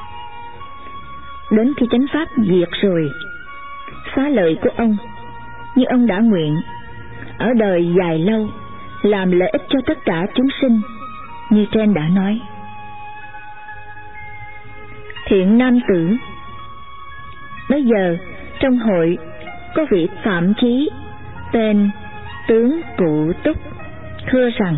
đến khi chánh pháp diệt rồi, xá lợi của ông như ông đã nguyện ở đời dài lâu, làm lợi ích cho tất cả chúng sinh như trên đã nói. Thiện nam tử, bây giờ trong hội có vị Phạm Chí tên Tướng Cụ Túc thưa rằng: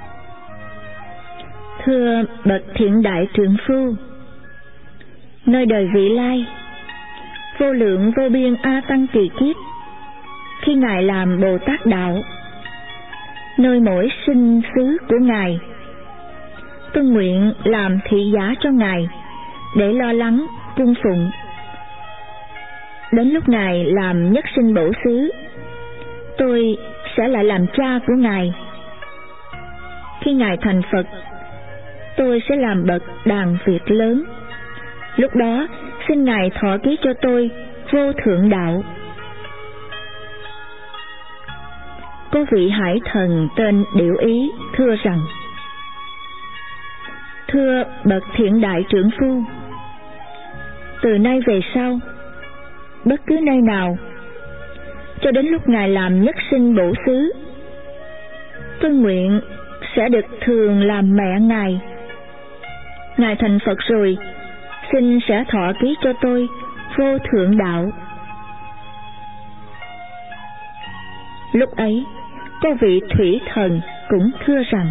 thưa bậc thiện đại trượng phu, nơi đời vị lai, vô lượng vô biên a tăng kỳ kiếp, khi ngài làm Bồ Tát đạo, nơi mỗi sinh xứ của ngài, tôi nguyện làm thị giả cho ngài để lo lắng cung phụng. Đến lúc ngài làm nhất sinh bổ xứ, tôi sẽ lại làm cha của ngài. Khi ngài thành Phật, tôi sẽ làm bậc đàn Việt lớn. Lúc đó xin ngài thọ ký cho tôi vô thượng đạo. Có vị hải thần tên Điểu Ý thưa rằng: thưa bậc thiện đại trưởng phu, từ nay về sau, bất cứ nơi nào, cho đến lúc ngài làm nhất sinh bổ xứ, tôi nguyện sẽ được thường làm mẹ ngài. Ngài thành Phật rồi, xin sẽ thọ ký cho tôi vô thượng đạo. Lúc ấy có vị thủy thần cũng thưa rằng: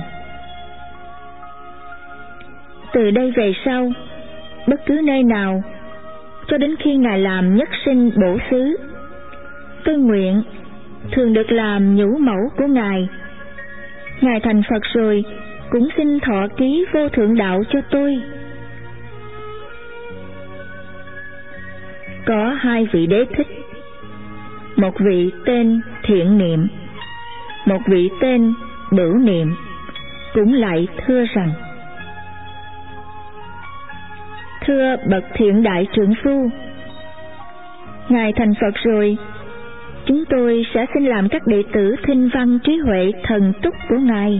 từ đây về sau, bất cứ nơi nào, cho đến khi ngài làm nhất sinh bổ xứ, tôi nguyện thường được làm nhũ mẫu của ngài. Ngài thành Phật rồi, cũng xin thọ ký vô thượng đạo cho tôi. Có hai vị đế thích, một vị tên Thiện Niệm, một vị tên Bửu Niệm, cũng lại thưa rằng: thưa bậc thiện đại trượng phu, ngài thành Phật rồi, chúng tôi sẽ xin làm các đệ tử thinh văn trí huệ thần túc của ngài.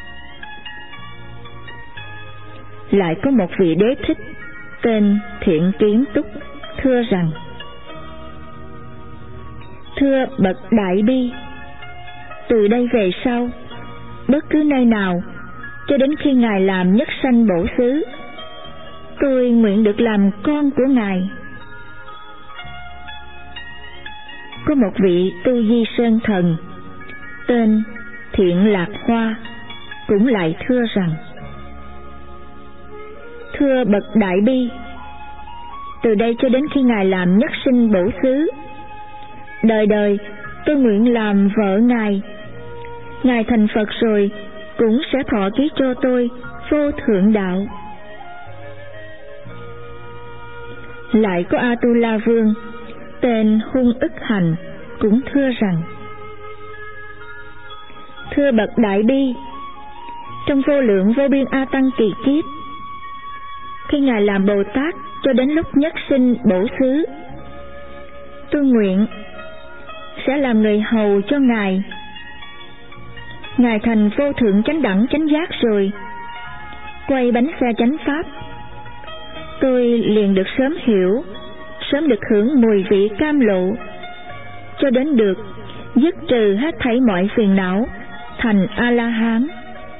Lại có một vị đế thích tên Thiện Kiến Túc thưa rằng: thưa bậc đại bi, từ đây về sau, bất cứ nơi nào, cho đến khi ngài làm nhất sanh bổ xứ, tôi nguyện được làm con của ngài. Có một vị Tu Di Sơn thần tên Thiện Lạc Hoa cũng lại thưa rằng: thưa bậc đại bi, từ đây cho đến khi ngài làm nhất sinh bổ xứ, đời đời tôi nguyện làm vợ ngài. Ngài thành Phật rồi, cũng sẽ thọ ký cho tôi vô thượng đạo. Lại có A Tu La Vương tên Hung Ức Hành cũng thưa rằng: thưa bậc đại bi, trong vô lượng vô biên a tăng kỳ kiếp, khi ngài làm Bồ Tát cho đến lúc nhất sinh bổ xứ, tôi nguyện sẽ làm người hầu cho ngài. Ngài thành vô thượng chánh đẳng chánh giác rồi, quay bánh xe chánh pháp, tôi liền được sớm hiểu, sớm được hưởng mùi vị cam lộ, cho đến được dứt trừ hết thảy mọi phiền não, thành A-la-hán.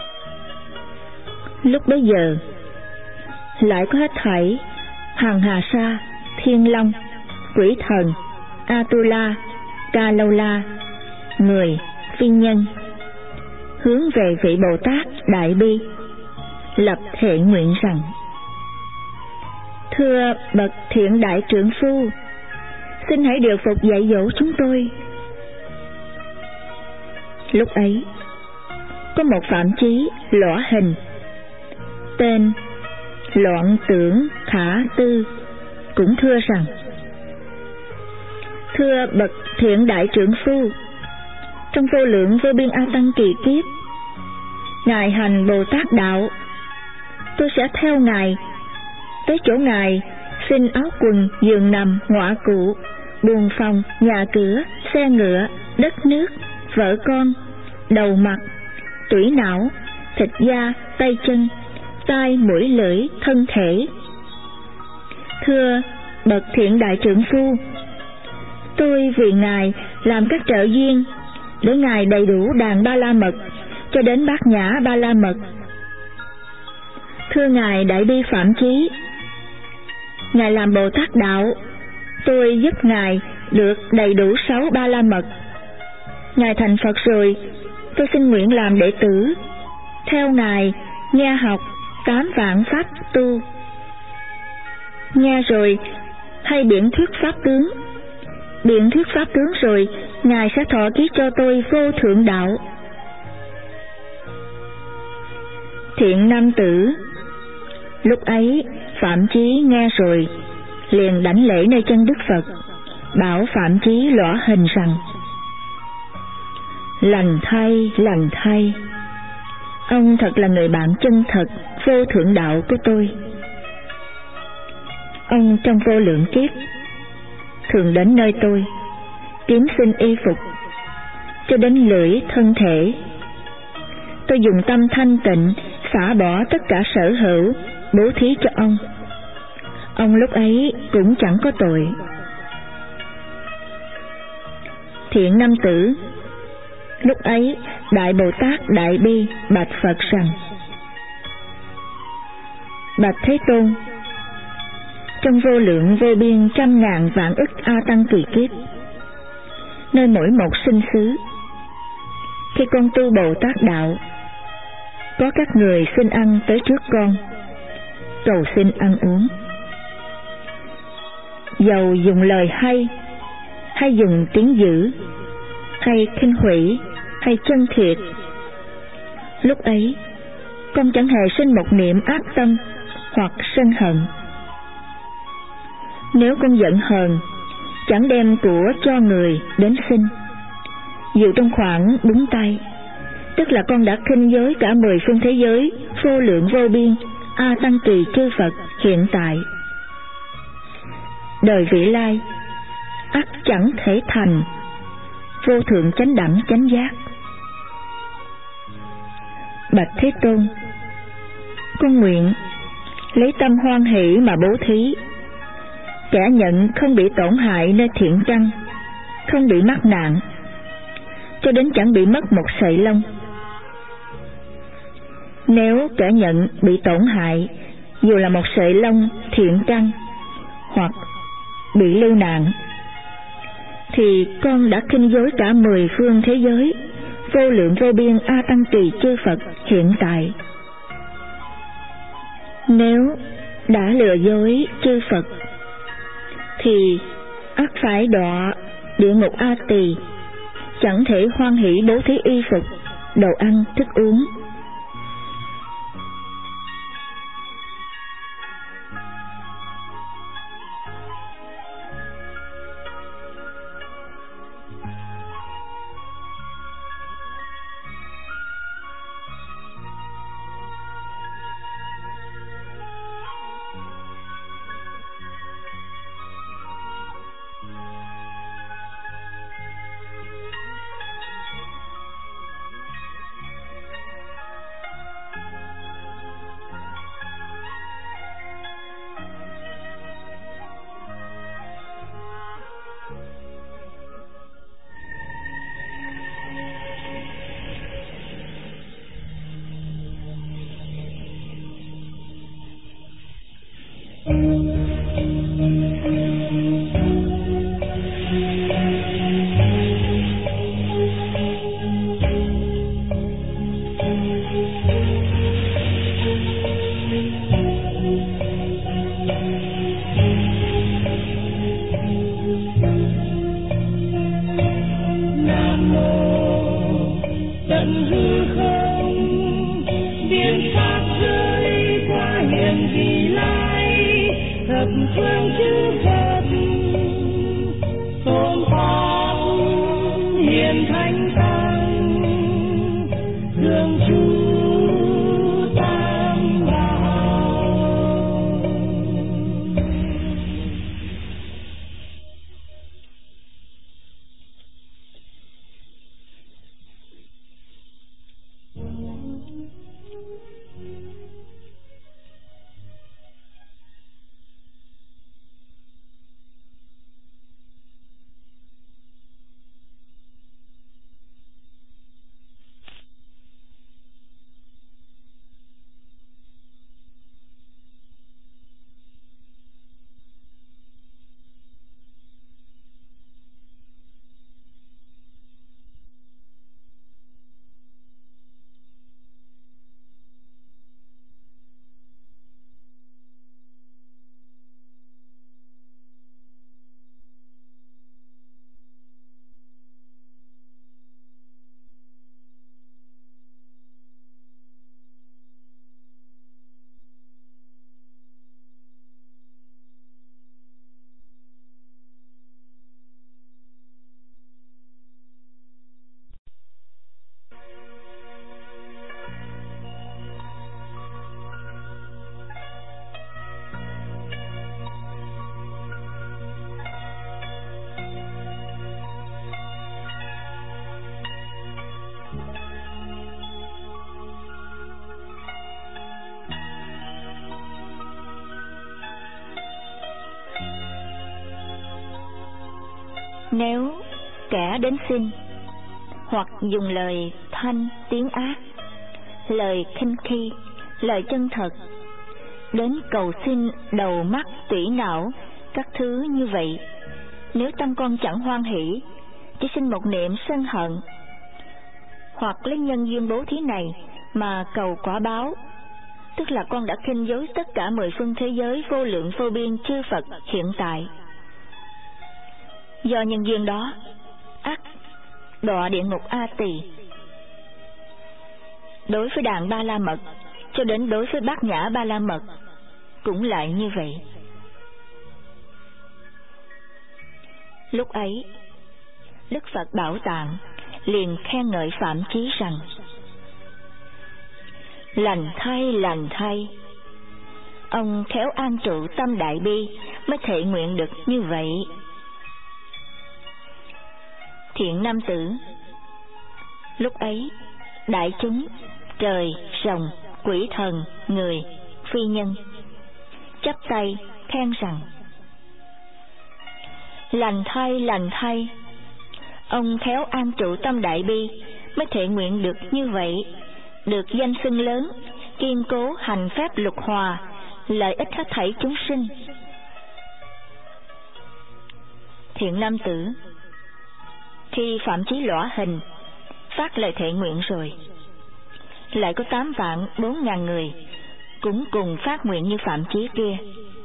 Lúc bấy giờ lại có hết thảy Hằng Hà Sa, Thiên Long, Quỷ Thần, A-tu-la, Ca-lâu-la, người, phi nhân, hướng về vị Bồ Tát Đại Bi, lập thệ nguyện rằng: thưa bậc thiện đại trượng phu, xin hãy điều phục dạy dỗ chúng tôi. Lúc ấy có một Phạm Chí lõa hình tên Loạn Tưởng Khả Tư cũng thưa rằng: Thưa bậc thiện đại trưởng phu, trong vô lượng vô biên A Tăng kỳ kiếp, Ngài hành Bồ Tát đạo, tôi sẽ theo Ngài tới chỗ Ngài, xin áo quần, giường nằm, ngọa cụ, buồng phòng, nhà cửa, xe ngựa, đất nước, vợ con, đầu mặt, tủy não, thịt da, tay chân, tai mũi lưỡi, thân thể. Thưa bậc thiện đại trưởng phu, tôi vì Ngài làm các trợ duyên để Ngài đầy đủ đàn ba la mật cho đến bát nhã ba la mật. Thưa Ngài Đại Bi Phạm Chí, Ngài làm Bồ Tát đạo, tôi giúp Ngài được đầy đủ sáu ba la mật. Ngài thành Phật rồi, tôi xin nguyện làm đệ tử, theo Ngài nghe học tám vạn pháp tu. Nghe rồi hay biện thuyết pháp tướng, biện thuyết pháp tướng rồi Ngài sẽ thọ ký cho tôi vô thượng đạo. Thiện nam tử, lúc ấy Phạm Chí nghe rồi liền đảnh lễ nơi chân Đức Phật, bảo Phạm Chí lõa hình rằng: lành thay, lành thay, ông thật là người bạn chân thật vô thượng đạo của tôi. Ông trong vô lượng kiếp thường đến nơi tôi kiếm xin y phục cho đến lưỡi thân thể. Tôi dùng tâm thanh tịnh xả bỏ tất cả sở hữu bố thí cho ông. Ông lúc ấy cũng chẳng có tội. Thiện nam tử, lúc ấy Đại Bồ Tát Đại Bi bạch Phật rằng: bạch Thế Tôn, trong vô lượng vô biên trăm ngàn vạn ức A Tăng kỳ kiếp, nơi mỗi một sinh xứ, khi con tu Bồ Tát đạo, có các người xin ăn tới trước con, cầu xin ăn uống. Dầu dùng lời hay, hay dùng tiếng dữ, hay khinh hủy, hay chân thiệt, lúc ấy con chẳng hề sinh một niệm ác tâm hoặc sân hận. Nếu con giận hờn, chẳng đem của cho người đến xin, dù trong khoảng búng tay, tức là con đã khinh giới cả mười phương thế giới vô lượng vô biên A Tăng kỳ chư Phật hiện tại. Đời vị lai ắt chẳng thể thành vô thượng chánh đẳng chánh giác. Bạch Thế Tôn, con nguyện lấy tâm hoan hỷ mà bố thí, kẻ nhận không bị tổn hại nơi thiện căn, không bị mắc nạn, cho đến chẳng bị mất một sợi lông. Nếu kẻ nhận bị tổn hại dù là một sợi lông thiện căn hoặc bị lưu nạn, thì con đã khinh dối cả mười phương thế giới vô lượng vô biên A Tăng kỳ chư Phật hiện tại. Nếu đã lừa dối chư Phật, thì ắt phải đọa địa ngục A Tỳ, chẳng thể hoan hỷ bố thí y phục, đồ ăn, thức uống. phương chư Phật tôn Nếu kẻ đến xin, hoặc dùng lời thanh tiếng ác, lời khinh khi, lời chân thật, đến cầu xin đầu mắt tủy não các thứ như vậy, nếu tâm con chẳng hoan hỷ, chỉ xin một niệm sân hận, hoặc lấy nhân duyên bố thí này mà cầu quả báo, tức là con đã khinh dối tất cả mười phương thế giới vô lượng vô biên chư Phật hiện tại. Do nhân duyên đó, ắt đọa địa ngục A Tỳ. Đối với đàn Ba La Mật, cho đến đối với Bát Nhã Ba La Mật cũng lại như vậy. Lúc ấy, Đức Phật Bảo Tạng liền khen ngợi Phạm Chí rằng: lành thay, lành thay, ông khéo an trụ tâm đại bi mới thệ nguyện được như vậy. Thiện nam tử, lúc ấy đại chúng, trời, rồng, quỷ thần, người, phi nhân chắp tay khen rằng: lành thay, lành thay, ông khéo an trụ tâm đại bi mới thệ nguyện được như vậy, được danh xưng lớn, kiên cố hành phép lục hòa, lợi ích hết thảy chúng sinh. Thiện nam tử, khi Phạm Chí lõa hình phát lời thệ nguyện rồi, lại có tám vạn bốn ngàn người cũng cùng phát nguyện như Phạm Chí kia.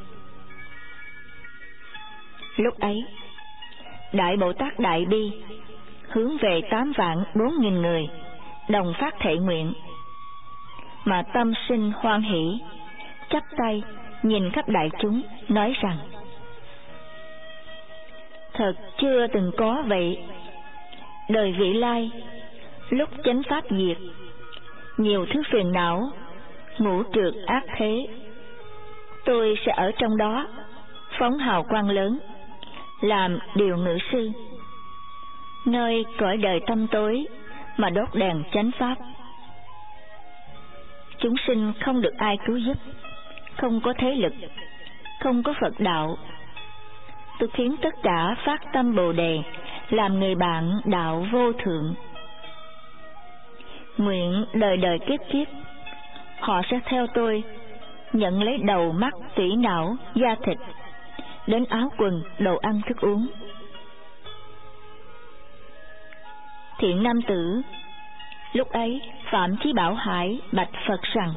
Lúc ấy, Đại Bồ Tát Đại Bi hướng về tám vạn bốn nghìn người đồng phát thệ nguyện, mà tâm sinh hoan hỷ, chắp tay nhìn khắp đại chúng nói rằng: thật chưa từng có vậy. Đời vị lai, lúc chánh pháp diệt, nhiều thứ phiền não, ngũ trược ác thế, tôi sẽ ở trong đó phóng hào quang lớn, làm điều ngự sư, nơi cõi đời tâm tối mà đốt đèn chánh pháp. Chúng sinh không được ai cứu giúp, không có thế lực, không có Phật đạo. Tôi khiến tất cả phát tâm Bồ Đề, làm người bạn đạo vô thượng. Nguyện đời đời kiếp kiếp, họ sẽ theo tôi, nhận lấy đầu mắt tủy não da thịt, đến áo quần đồ ăn thức uống. Thiện nam tử, lúc ấy Phạm Chí Bảo Hải bạch Phật rằng: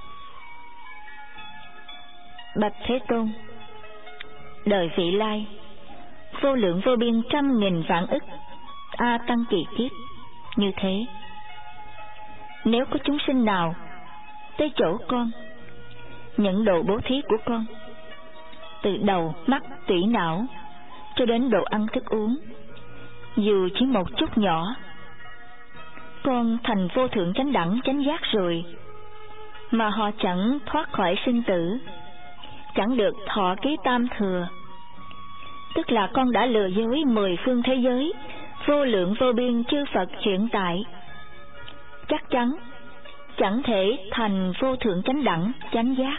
bạch Thế Tôn, đời vị lai, vô lượng vô biên trăm nghìn vạn ức a tăng kỳ kiếp như thế, nếu có chúng sinh nào tới chỗ con, nhận đồ bố thí của con, từ đầu mắt tủy não cho đến đồ ăn thức uống, dù chỉ một chút nhỏ, con thành vô thượng chánh đẳng chánh giác rồi, mà họ chẳng thoát khỏi sinh tử, chẳng được thọ ký tam thừa, tức là con đã lừa dối mười phương thế giới vô lượng vô biên chư Phật hiện tại, chắc chắn chẳng thể thành vô thượng chánh đẳng chánh giác.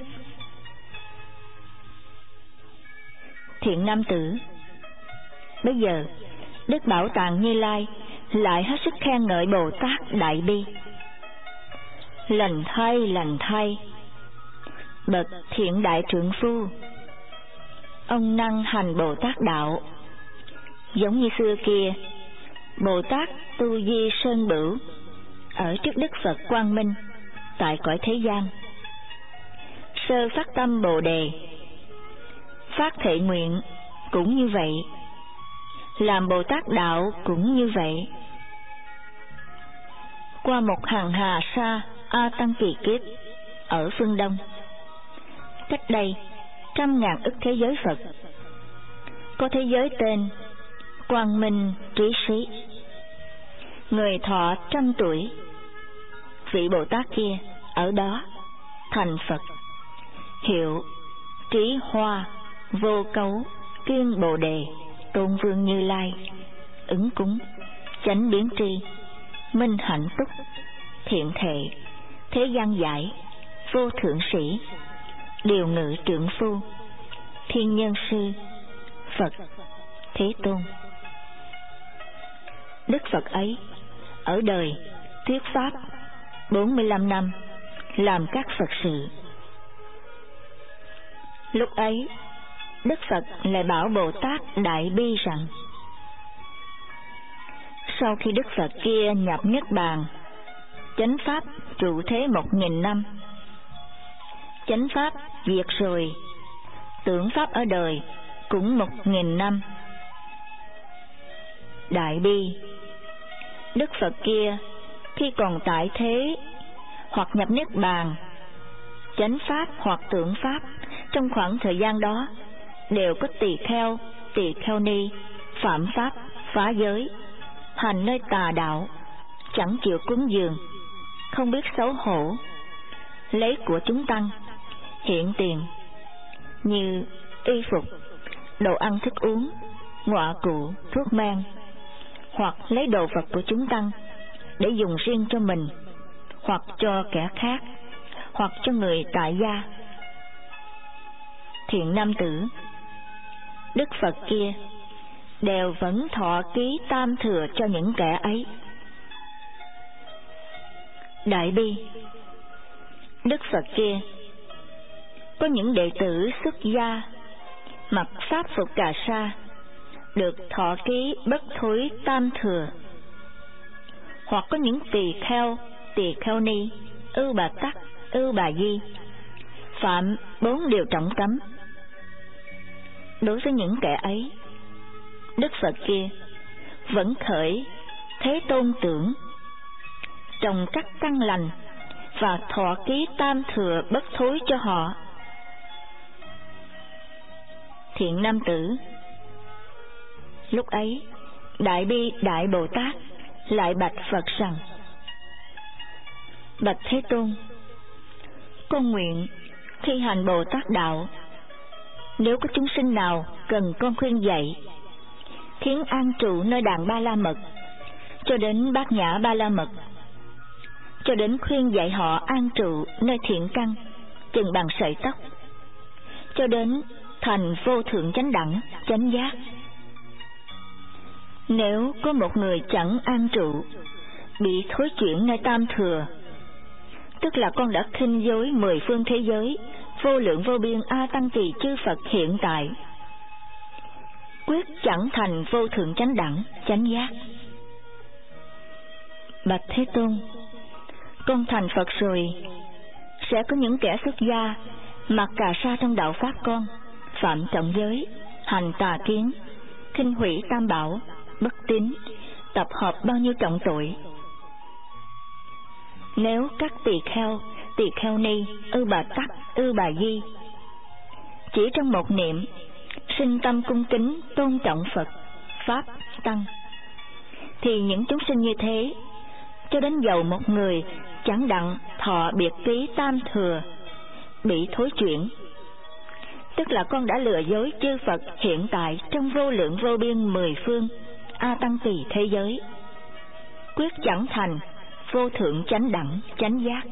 Thiện nam tử, bây giờ Đức Bảo Tạng Như Lai lại hết sức khen ngợi Bồ Tát Đại Bi: lành thay, lành thay, bậc thiện đại trượng phu, ông năng hành Bồ Tát đạo, giống như xưa kia Bồ Tát Tu Di Sơn Bửu ở trước Đức Phật Quang Minh tại cõi thế gian, sơ phát tâm Bồ Đề, phát thệ nguyện cũng như vậy, làm Bồ Tát đạo cũng như vậy. Qua một hàng hà sa a tăng kỳ kiếp ở phương Đông, cách đây trăm ngàn ức thế giới Phật, có thế giới tên Quang Minh Trí Sĩ, người thọ trăm tuổi. Vị Bồ Tát kia ở đó thành Phật, hiệu Trí Hoa Vô Cấu Kiên Bồ Đề Tôn Vương Như Lai, ứng cúng chánh biến tri, minh hạnh túc, thiện thệ, thế gian giải, vô thượng sĩ, điều ngự trượng phu, thiên nhân sư, Phật Thế Tôn. Đức Phật ấy ở đời thuyết pháp bốn mươi lăm năm, làm các Phật sự. Lúc ấy Đức Phật lại bảo Bồ Tát Đại Bi rằng: sau khi Đức Phật kia nhập Niết Bàn, chánh pháp trụ thế một nghìn năm. Chánh pháp diệt rồi, tưởng pháp ở đời cũng một nghìn năm. Đại bi, Đức Phật kia khi còn tại thế hoặc nhập Niết Bàn, chánh pháp hoặc tưởng pháp trong khoảng thời gian đó đều có tỳ kheo, tỳ kheo ni, phạm pháp, phá giới, hành nơi tà đạo, chẳng chịu cúng dường, không biết xấu hổ, lấy của chúng tăng, hiện tiền như y phục, đồ ăn thức uống, ngọa cụ, thuốc men, hoặc lấy đồ vật của chúng tăng để dùng riêng cho mình, hoặc cho kẻ khác, hoặc cho người tại gia. Thiện nam tử, Đức Phật kia đều vẫn thọ ký tam thừa cho những kẻ ấy. Đại bi, Đức Phật kia có những đệ tử xuất gia mặc pháp phục cà sa, được thọ ký bất thối tam thừa, hoặc có những tỳ kheo, tỳ kheo ni, ưu bà tắc, ưu bà di, phạm bốn điều trọng cấm. Đối với những kẻ ấy, Đức Phật kia vẫn khởi thế tôn tưởng, trồng các căn lành và thọ ký tam thừa bất thối cho họ. Thiện nam tử, lúc ấy Đại bi Đại Bồ Tát lại bạch Phật rằng: bạch Thế Tôn, con nguyện khi hành Bồ Tát đạo, nếu có chúng sinh nào cần con khuyên dạy, khiến an trụ nơi đàn Ba La Mật, cho đến Bát Nhã Ba La Mật, cho đến khuyên dạy họ an trụ nơi thiện căn chừng bằng sợi tóc, cho đến thành vô thượng chánh đẳng, chánh giác. Nếu có một người chẳng an trụ, bị thối chuyển nơi tam thừa, tức là con đã khinh dối mười phương thế giới, vô lượng vô biên a tăng kỳ chư Phật hiện tại, quyết chẳng thành vô thượng chánh đẳng, chánh giác. Bạch Thế Tôn, con thành Phật rồi, sẽ có những kẻ xuất gia mặc cà sa trong đạo pháp con, phạm trọng giới, hành tà kiến, khinh hủy tam bảo, bất tín, tập hợp bao nhiêu trọng tội. Nếu các tỳ kheo, tỳ kheo ni, ưu bà tắc, ưu bà di chỉ trong một niệm sinh tâm cung kính tôn trọng Phật, pháp, tăng, thì những chúng sinh như thế, cho đến dầu một người chẳng đặng thọ biệt ký tam thừa, bị thối chuyển, tức là con đã lừa dối chư Phật hiện tại trong vô lượng vô biên mười phương a tăng kỳ thế giới, quyết chẳng thành vô thượng chánh đẳng, chánh giác.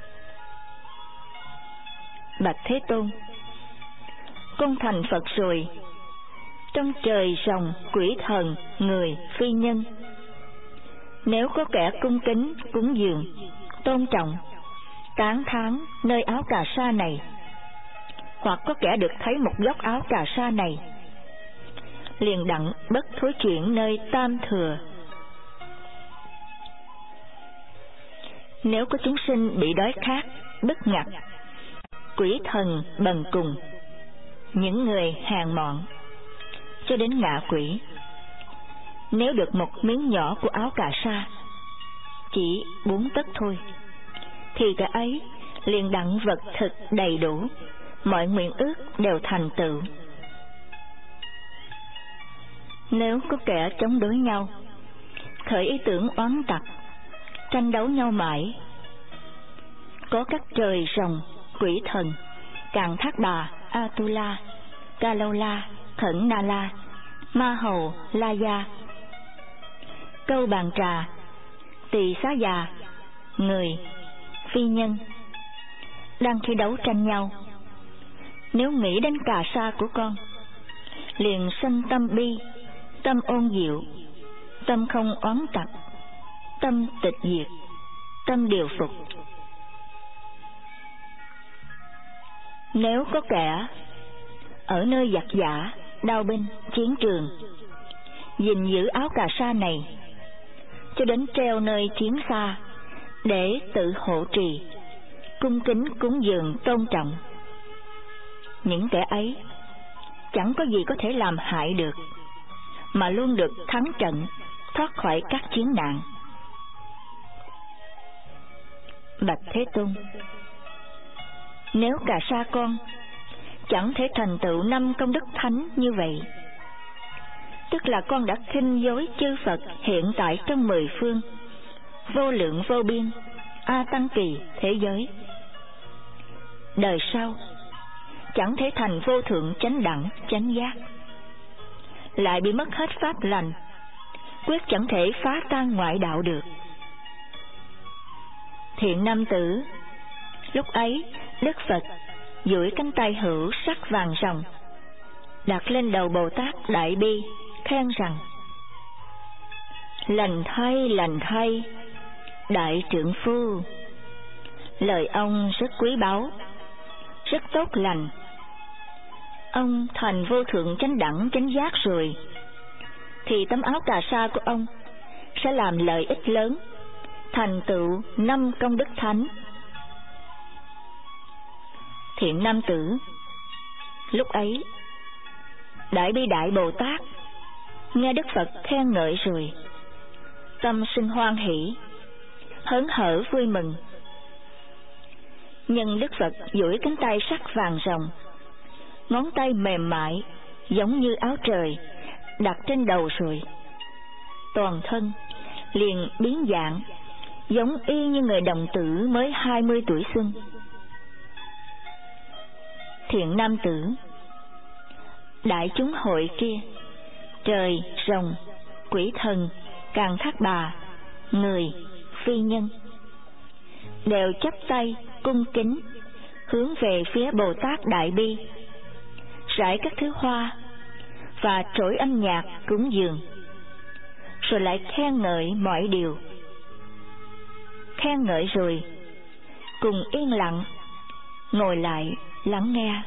Bạch Thế Tôn, con thành Phật rồi, trong trời rồng, quỷ thần, người, phi nhân, nếu có kẻ cung kính, cúng dường, tôn trọng, tán thán nơi áo cà sa này, hoặc có kẻ được thấy một góc áo cà sa này, liền đặng bất thối chuyển nơi tam thừa. Nếu có chúng sinh bị đói khát, bức ngặt, quỷ thần bần cùng, những người hèn mọn, cho đến ngạ quỷ, nếu được một miếng nhỏ của áo cà sa, chỉ bốn tấc thôi, thì cái ấy liền đặng vật thực đầy đủ, mọi nguyện ước đều thành tựu. Nếu có kẻ chống đối nhau, khởi ý tưởng oán tặc, tranh đấu nhau mãi, có các trời rồng, quỷ thần, Càn Thác Bà, Atula, Ca Lâu La, Khẩn Na La, Ma Hầu, La Gia, Câu Bàn Trà, Tỳ Xá Già, người, phi nhân, đang thi đấu tranh nhau, nếu nghĩ đến cà sa của con, liền sanh tâm bi, tâm ôn diệu, tâm không oán tặc, tâm tịch diệt, tâm điều phục. Nếu có kẻ ở nơi giặc giã, đao binh, chiến trường gìn giữ áo cà sa này cho đến treo nơi chiến xa để tự hộ trì, cung kính cúng dường tôn trọng, những kẻ ấy chẳng có gì có thể làm hại được, mà luôn được thắng trận, thoát khỏi các chiến nạn. Bạch Thế Tôn, nếu cà sa con chẳng thể thành tựu năm công đức thánh như vậy, tức là con đã khinh dối chư Phật hiện tại trong mười phương vô lượng vô biên A Tăng kỳ thế giới. Đời sau chẳng thể thành vô thượng chánh đẳng chánh giác, lại bị mất hết pháp lành, quyết chẳng thể phá tan ngoại đạo được. Thiện nam tử, lúc ấy Đức Phật duỗi cánh tay hữu sắc vàng ròng đặt lên đầu Bồ Tát Đại Bi, khen rằng: lành thay, lành thay, đại trượng phu, lời ông rất quý báu, rất tốt lành. Ông thành vô thượng chánh đẳng chánh giác rồi, thì tấm áo cà sa của ông sẽ làm lợi ích lớn, thành tựu năm công đức thánh. Thiện nam tử, lúc ấy Đại Bi Đại Bồ Tát nghe Đức Phật khen ngợi rồi, tâm sinh hoan hỷ, hớn hở vui mừng. Nhưng Đức Phật duỗi cánh tay sắc vàng ròng, ngón tay mềm mại giống như áo trời đặt trên đầu rồi, toàn thân liền biến dạng, giống y như người đồng tử mới hai mươi tuổi xuân. Thiện nam tử, đại chúng hội kia, trời, rồng, quỷ thần, càn thác bà, người, phi nhân, đều chắp tay cung kính hướng về phía Bồ Tát Đại Bi, rải các thứ hoa và trỗi âm nhạc cúng dường, rồi lại khen ngợi mọi điều. Khen ngợi rồi, cùng yên lặng ngồi lại lắng nghe.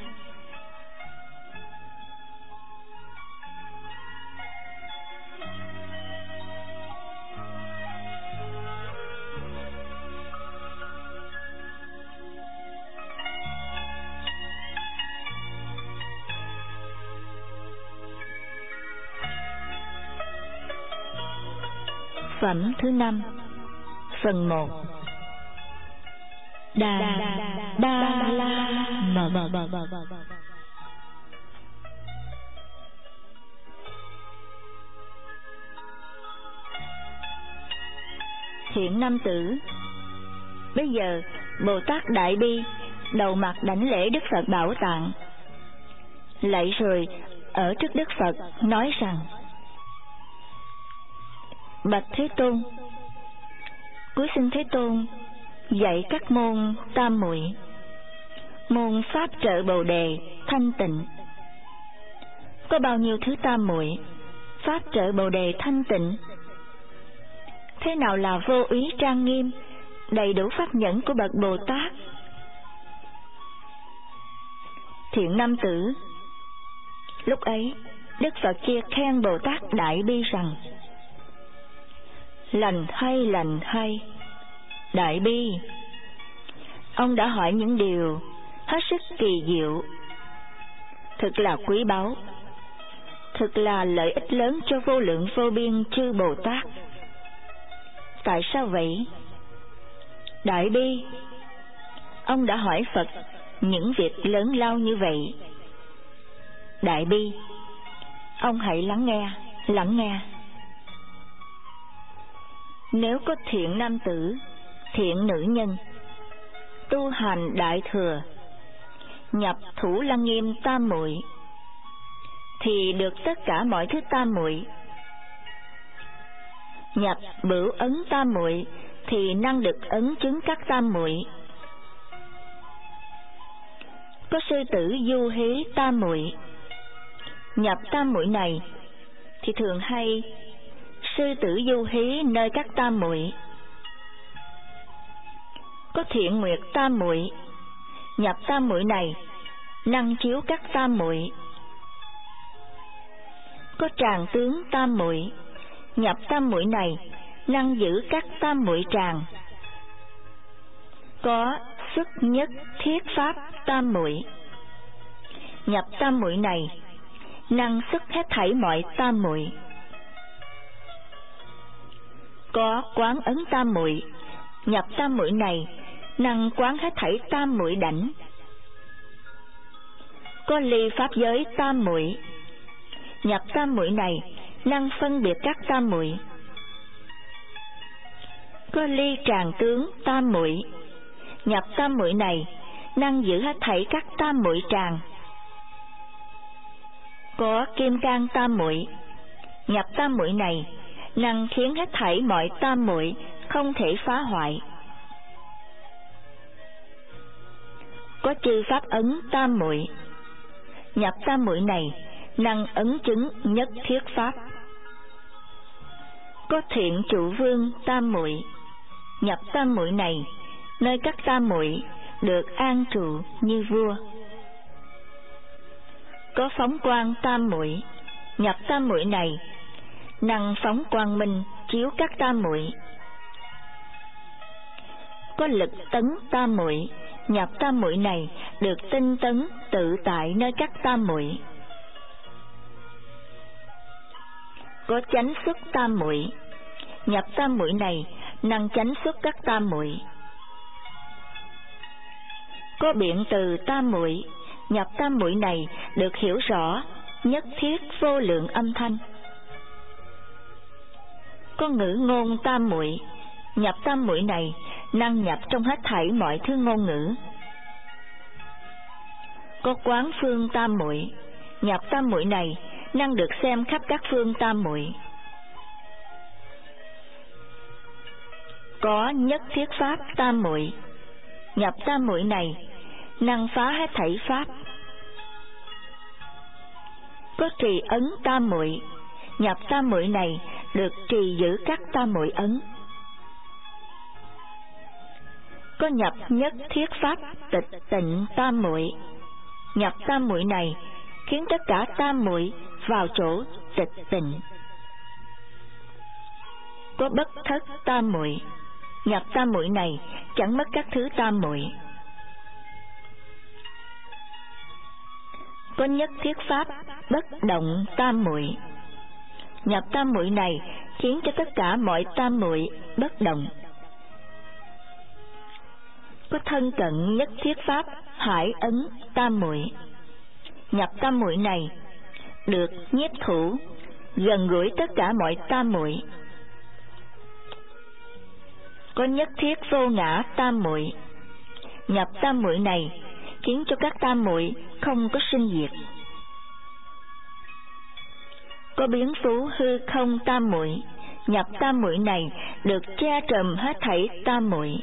Phẩm thứ năm, phần một. Đà Ba La Mật. Thiện nam tử, bây giờ Bồ Tát Đại Bi đầu mặt đảnh lễ Đức Phật Bảo Tạng, lạy rồi ở trước Đức Phật nói rằng: bạch Thế Tôn, cúi xin Thế Tôn dạy các môn tam muội, môn pháp trợ bồ đề thanh tịnh. Có bao nhiêu thứ tam muội, pháp trợ bồ đề thanh tịnh? Thế nào là vô úy trang nghiêm, đầy đủ pháp nhẫn của bậc Bồ Tát? Thiện nam tử, lúc ấy Đức Phật kia khen Bồ Tát Đại Bi rằng: lành thay, lành thay, Đại Bi, ông đã hỏi những điều hết sức kỳ diệu, thực là quý báu, thực là lợi ích lớn cho vô lượng vô biên chư Bồ Tát. Tại sao vậy? Đại Bi, ông đã hỏi Phật những việc lớn lao như vậy. Đại Bi, ông hãy lắng nghe, lắng nghe. Nếu có thiện nam tử, thiện nữ nhân tu hành đại thừa, nhập thủ lăng nghiêm tam muội, thì được tất cả mọi thứ tam muội. Nhập bửu ấn tam muội thì năng được ấn chứng các tam muội. Có sư tử du hí tam muội, nhập tam muội này thì thường hay sư tử du hí nơi các tam muội. Có thiện nguyệt tam muội, nhập tam muội này năng chiếu các tam muội. Có tràng tướng tam muội, nhập tam muội này năng giữ các tam muội tràng. Có xuất nhất thiết pháp tam muội, nhập tam muội này năng xuất hết thảy mọi tam muội. Có quán ấn tam muội, nhập tam muội này năng quán hết thảy tam muội đảnh. Có ly pháp giới tam muội, nhập tam muội này năng phân biệt các tam muội. Có ly tràng tướng tam muội, nhập tam muội này năng giữ hết thảy các tam muội tràng. Có kim cang tam muội, nhập tam muội này năng khiến hết thảy mọi tam muội không thể phá hoại. Có chư pháp ấn tam muội, nhập tam muội này năng ấn chứng nhất thiết pháp. Có thiện trụ vương tam muội, nhập tam muội này nơi các tam muội được an trụ như vua. Có phóng quang tam muội, nhập tam muội này năng phóng quang minh chiếu các tam muội. Có lực tấn tam muội, nhập tam muội này được tinh tấn tự tại nơi các tam muội. Có chánh xuất tam muội, nhập tam muội này năng chánh xuất các tam muội. Có biện từ tam muội, nhập tam muội này được hiểu rõ nhất thiết vô lượng âm thanh. Có ngữ ngôn tam muội, nhập tam muội này năng nhập trong hết thảy mọi thứ ngôn ngữ. Có quán phương tam muội, nhập tam muội này năng được xem khắp các phương tam muội. Có nhất thiết pháp tam muội, nhập tam muội này năng phá hết thảy pháp. Có trì ấn tam muội, nhập tam muội này được trì giữ các tam muội ấn. Có nhập nhất thiết pháp tịch tịnh tam muội, nhập tam muội này khiến tất cả tam muội vào chỗ tịch tịnh. Có bất thất tam muội, nhập tam muội này chẳng mất các thứ tam muội. Có nhất thiết pháp bất động tam muội, nhập tam muội này khiến cho tất cả mọi tam muội bất động. Có thân cận nhất thiết pháp hải ấn tam muội, nhập tam muội này được nhiếp thủ gần gũi tất cả mọi tam muội. Có nhất thiết vô ngã tam muội, nhập tam muội này khiến cho các tam muội không có sinh diệt. Có biến phú hư không tam muội, nhập tam muội này được che trùm hết thảy tam muội.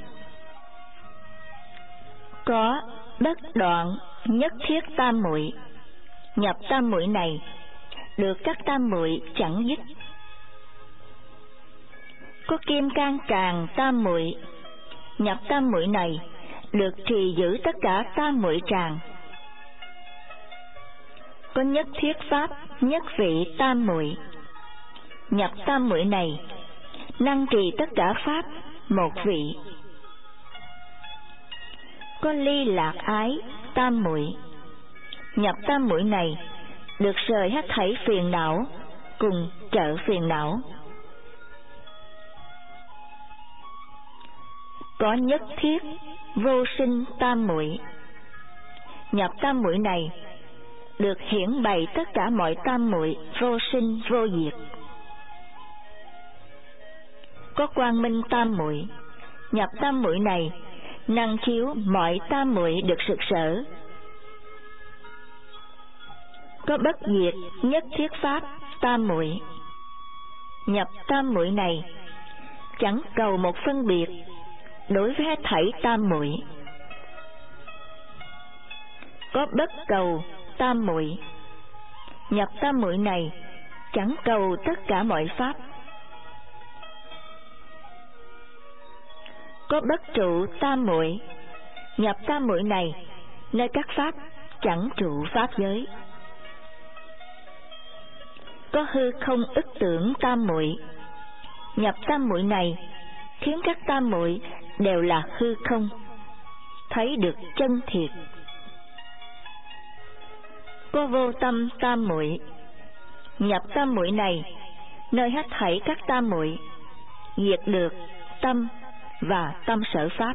Có bất đoạn nhất thiết tam muội, nhập tam muội này được các tam muội chẳng dứt. Có kim cang tràng tam muội, nhập tam muội này được trì giữ tất cả tam muội tràng. Có nhất thiết pháp nhất vị tam muội, nhập tam muội này năng trì tất cả pháp một vị. Có ly lạc ái tam muội, nhập tam muội này được rời hết thảy phiền não cùng trợ phiền não. Có nhất thiết vô sinh tam muội, nhập tam muội này được hiển bày tất cả mọi tam muội vô sinh vô diệt. Có quang minh tam muội, nhập tam muội này năng chiếu mọi tam muội được rực rỡ. Có bất diệt nhất thiết pháp tam muội, nhập tam muội này chẳng cầu một phân biệt đối với hết thảy tam muội. Có bất cầu tam muội, nhập tam muội này chẳng cầu tất cả mọi pháp. Có bất trụ tam muội, nhập tam muội này, nơi các pháp chẳng trụ pháp giới. Có hư không ức tưởng tam muội, nhập tam muội này, khiến các tam muội đều là hư không, thấy được chân thiệt. Có vô tâm tam muội, nhập tam muội này, nơi hết thảy các tam muội diệt được tâm và tâm sở pháp.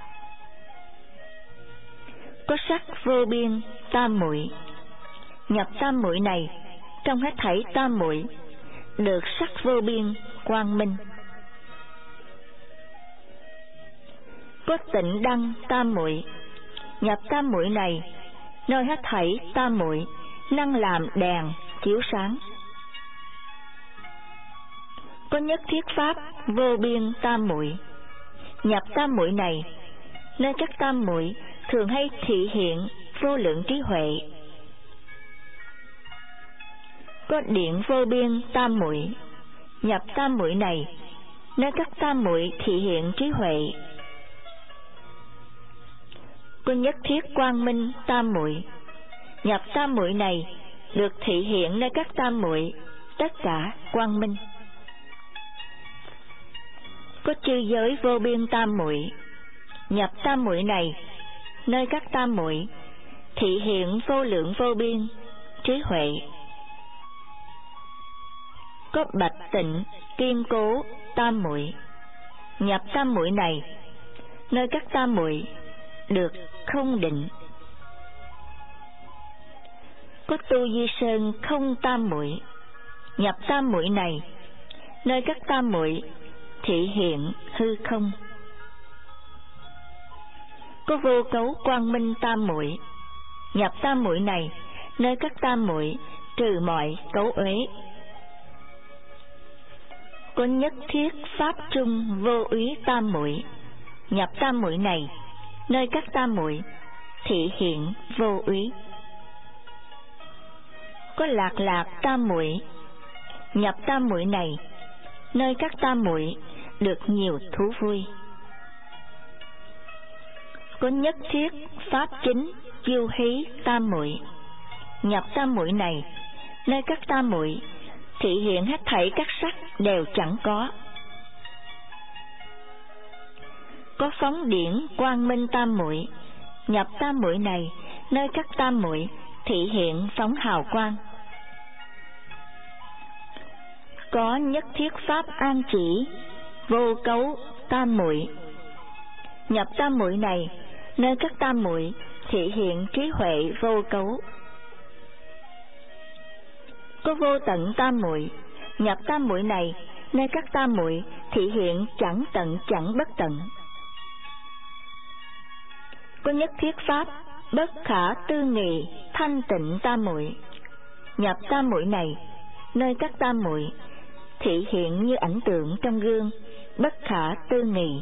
Có sắc vô biên tam muội, nhập tam muội này, trong hết thảy tam muội được sắc vô biên quang minh. Có tịnh đăng tam muội, nhập tam muội này, nơi hết thảy tam muội năng làm đèn chiếu sáng. Có nhất thiết pháp vô biên tam muội, nhập tam muội này, nơi các tam muội thường hay thị hiện vô lượng trí huệ. Có điện vô biên tam muội, nhập tam muội này, nơi các tam muội thị hiện trí huệ. Có nhất thiết quang minh tam muội, nhập tam muội này, được thị hiện nơi các tam muội tất cả quang minh. Có chư giới vô biên tam muội, nhập tam muội này, nơi các tam muội thị hiện vô lượng vô biên trí huệ. Có bạch tịnh kiên cố tam muội, nhập tam muội này, nơi các tam muội được không định. Có tu di sơn không tam muội, nhập tam muội này, nơi các tam muội thị hiện hư không. Có vô cấu quang minh tam muội, nhập tam muội này, nơi các tam muội trừ mọi cấu uế. Có nhất thiết pháp trung vô úy tam muội, nhập tam muội này, nơi các tam muội thị hiện vô úy. Có lạc lạc tam muội, nhập tam muội này, nơi các tam muội được nhiều thú vui. Có nhất thiết pháp chính chiêu hí tam muội, nhập tam muội này, nơi các tam muội thị hiện hết thảy các sắc đều chẳng có. Có phóng điển quang minh tam muội, nhập tam muội này, nơi các tam muội thị hiện phóng hào quang. Có nhất thiết pháp an chỉ vô cấu tam muội, nhập tam muội này, nơi các tam muội thị hiện trí huệ vô cấu. Có vô tận tam muội, nhập tam muội này, nơi các tam muội thị hiện chẳng tận chẳng bất tận. Có nhất thiết pháp bất khả tư nghị thanh tịnh tam muội, nhập tam muội này, nơi các tam muội thị hiện như ảnh tượng trong gương, bất khả tư nghị.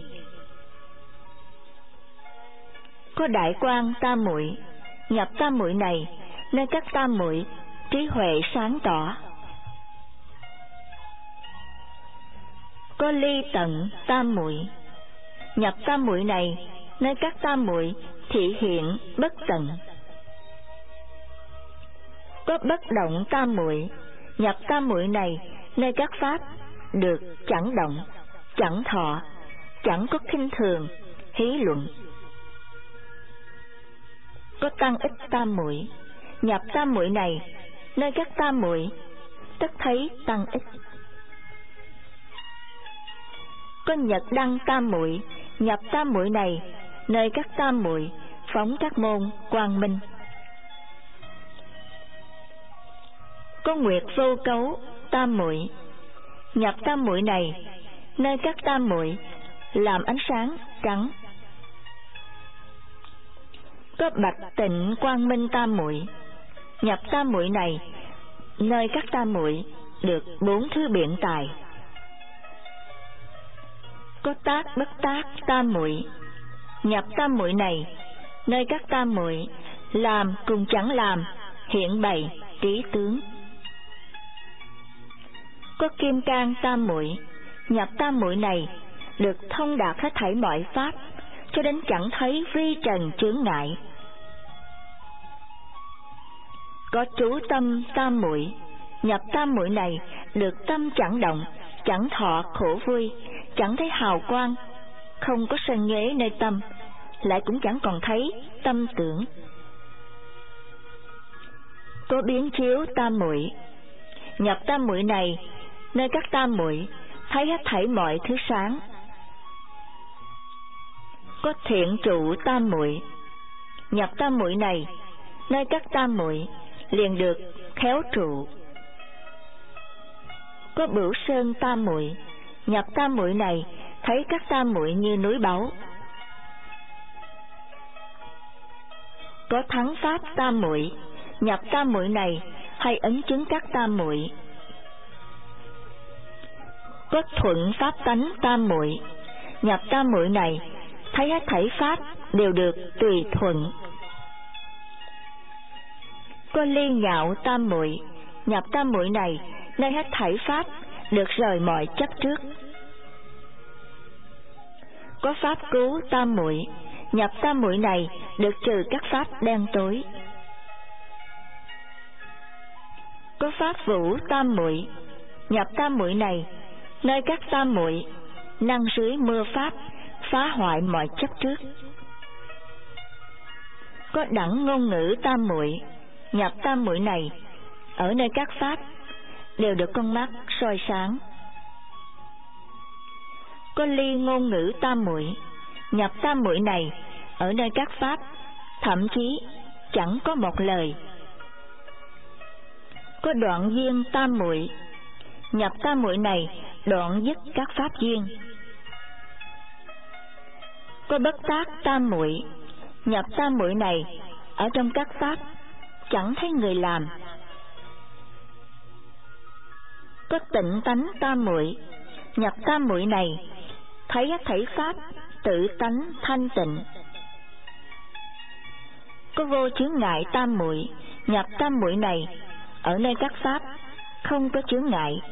Có đại quang tam muội, nhập tam muội này, nơi các tam muội trí huệ sáng tỏ. Có ly tận tam muội, nhập tam muội này, nơi các tam muội thị hiện bất tận. Có bất động tam muội, nhập tam muội này, nơi các pháp được chẳng động, chẳng thọ, chẳng có khinh thường, hí luận. Có tăng ích tam muội, nhập tam muội này, nơi các tam muội tất thấy tăng ích. Có nhật đăng tam muội, nhập tam muội này, nơi các tam muội phóng các môn quang minh. Có nguyệt vô cấu tam muội, nhập tam muội này, nơi các tam muội làm ánh sáng trắng. Có bạch tịnh quang minh tam muội, nhập tam muội này, nơi các tam muội được bốn thứ biện tài. Có tác bất tác tam muội, nhập tam muội này, nơi các tam muội làm cùng chẳng làm, hiện bày trí tướng. Có kim cang tam muội, nhập tam muội này, được thông đạt hết thảy mọi pháp, cho đến chẳng thấy vi trần chướng ngại. Có trú tâm tam muội, nhập tam muội này được tâm chẳng động, chẳng thọ khổ vui, chẳng thấy hào quang, không có sân nhuế nơi tâm, lại cũng chẳng còn thấy tâm tưởng. Có biến chiếu tam muội, nhập tam muội này, nơi các tam muội thấy hết thảy mọi thứ sáng. Có thiện trụ tam muội, nhập tam muội này, nơi các tam muội liền được khéo trụ. Có bửu sơn tam muội, nhập tam muội này, thấy các tam muội như núi báu. Có thắng pháp tam muội, nhập tam muội này, hay ấn chứng các tam muội. Có thuận pháp tánh tam muội, nhập tam muội này, thấy hết thảy pháp đều được tùy thuận. Có ly ngạo tam muội, nhập tam muội này, nơi hết thảy pháp được rời mọi chấp trước. Có pháp cứu tam muội, nhập tam muội này, được trừ các pháp đen tối. Có pháp vũ tam muội, nhập tam muội này, nơi các tam muội năng dưới mưa pháp phá hoại mọi chấp trước. Có đẳng ngôn ngữ tam muội, nhập tam muội này, ở nơi các pháp đều được con mắt soi sáng. Có ly ngôn ngữ tam muội, nhập tam muội này, ở nơi các pháp thậm chí chẳng có một lời. Có đoạn duyên tam muội, nhập tam muội này, đoạn dứt các pháp duyên. Có bất tác tam muội, nhập tam muội này, ở trong các pháp chẳng thấy người làm. Có tịnh tánh tam muội, nhập tam muội này, thấy hết thảy pháp tự tánh thanh tịnh. Có vô chướng ngại tam muội, nhập tam muội này, ở nơi các pháp không có chướng ngại.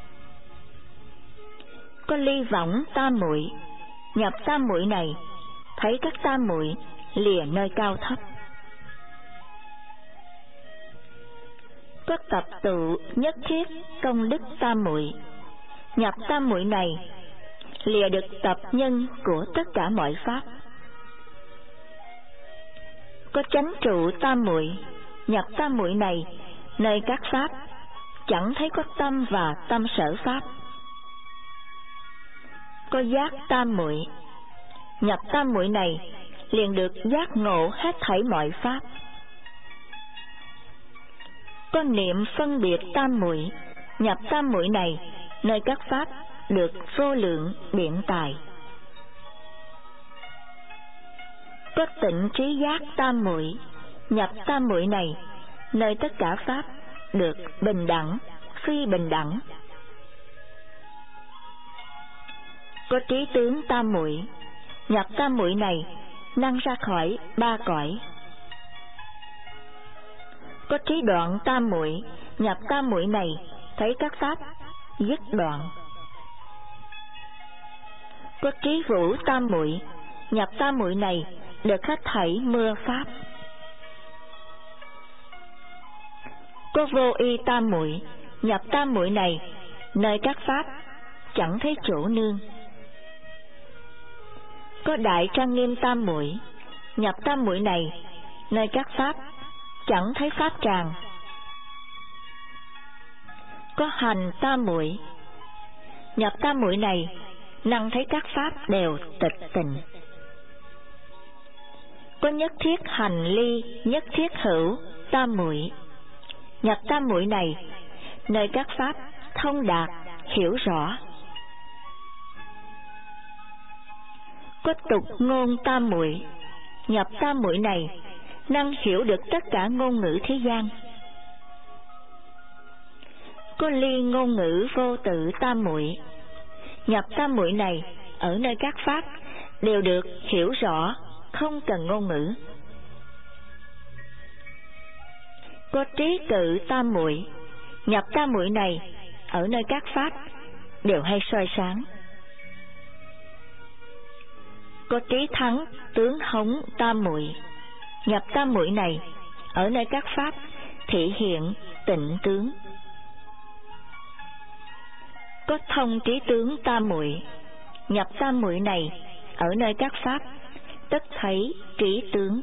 Có ly võng tam muội, nhập tam muội này, thấy các tam muội lìa nơi cao thấp. Có tập tụ nhất thiết công đức tam muội, nhập tam muội này, lìa được tập nhân của tất cả mọi pháp. Có chánh trụ tam muội, nhập tam muội này, nơi các pháp chẳng thấy có tâm và tâm sở pháp. Có giác tam muội, nhập tam muội này, liền được giác ngộ hết thảy mọi pháp. Có niệm phân biệt tam muội, nhập tam muội này, nơi các pháp được vô lượng biện tài. Có tịnh trí giác tam muội, nhập tam muội này, nơi tất cả pháp được bình đẳng, phi bình đẳng. Có trí tướng tam muội, nhập tam muội này, năng ra khỏi ba cõi. Có trí đoạn tam muội, nhập tam muội này, thấy các pháp dứt đoạn. Có trí vũ tam muội, nhập tam muội này, được hết thảy mưa pháp. Có vô y tam muội, nhập tam muội này, nơi các pháp chẳng thấy chỗ nương. Có đại trang nghiêm tam muội, nhập tam muội này, nơi các pháp chẳng thấy pháp tràng. Có hành tam muội, nhập tam muội này, năng thấy các pháp đều tịch tình. Có nhất thiết hành ly, nhất thiết hữu tam muội, nhập tam muội này, nơi các pháp thông đạt hiểu rõ. Có tục ngôn tam muội, nhập tam muội này, năng hiểu được tất cả ngôn ngữ thế gian. Có ly ngôn ngữ vô tự tam muội, nhập tam muội này, ở nơi các pháp đều được hiểu rõ, không cần ngôn ngữ. Có trí cự tam muội, nhập tam muội này, ở nơi các pháp đều hay soi sáng. Có trí thắng tướng hống tam muội. Nhập tam muội này ở nơi các pháp thị hiện tịnh tướng. Có thông trí tướng tam muội. Nhập tam muội này ở nơi các pháp tất thấy trí tướng.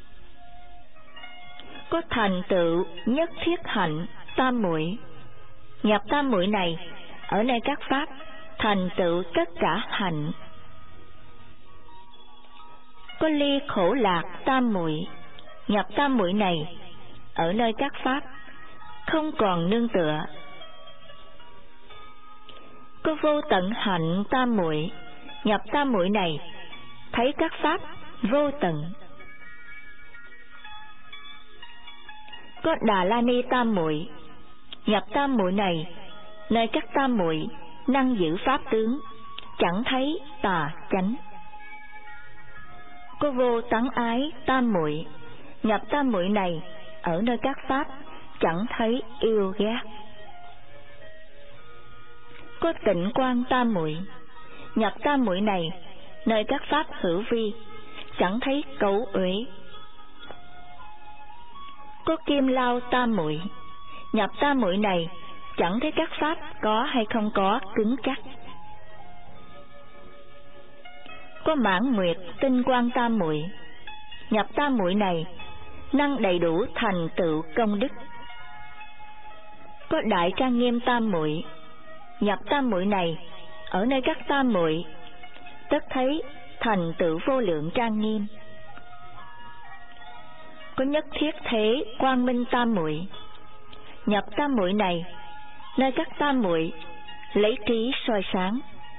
Có thành tựu nhất thiết hạnh tam muội. Nhập tam muội này ở nơi các pháp thành tựu tất cả hạnh. Có ly khổ lạc tam muội. Nhập tam muội này ở nơi các pháp không còn nương tựa. Có vô tận hạnh tam muội. Nhập tam muội này thấy các pháp vô tận. Có Đà La Ni tam muội. Nhập tam muội này nơi các tam muội năng giữ pháp tướng, chẳng thấy tà chánh. Có vô tắng ái tam muội. Nhập tam muội này ở nơi các pháp chẳng thấy yêu ghét. Có tịnh quang tam muội. Nhập tam muội này nơi các pháp hữu vi chẳng thấy cấu uế. Có kim lao tam muội. Nhập tam muội này chẳng thấy các pháp có hay không có cứng chắc. Có mãn nguyệt tinh quang tam muội. Nhập tam muội này năng đầy đủ thành tựu công đức. Có đại trang nghiêm tam muội. Nhập tam muội này ở nơi các tam muội tất thấy thành tựu vô lượng trang nghiêm. Có nhất thiết thế quang minh tam muội. Nhập tam muội này nơi các tam muội lấy trí soi sáng.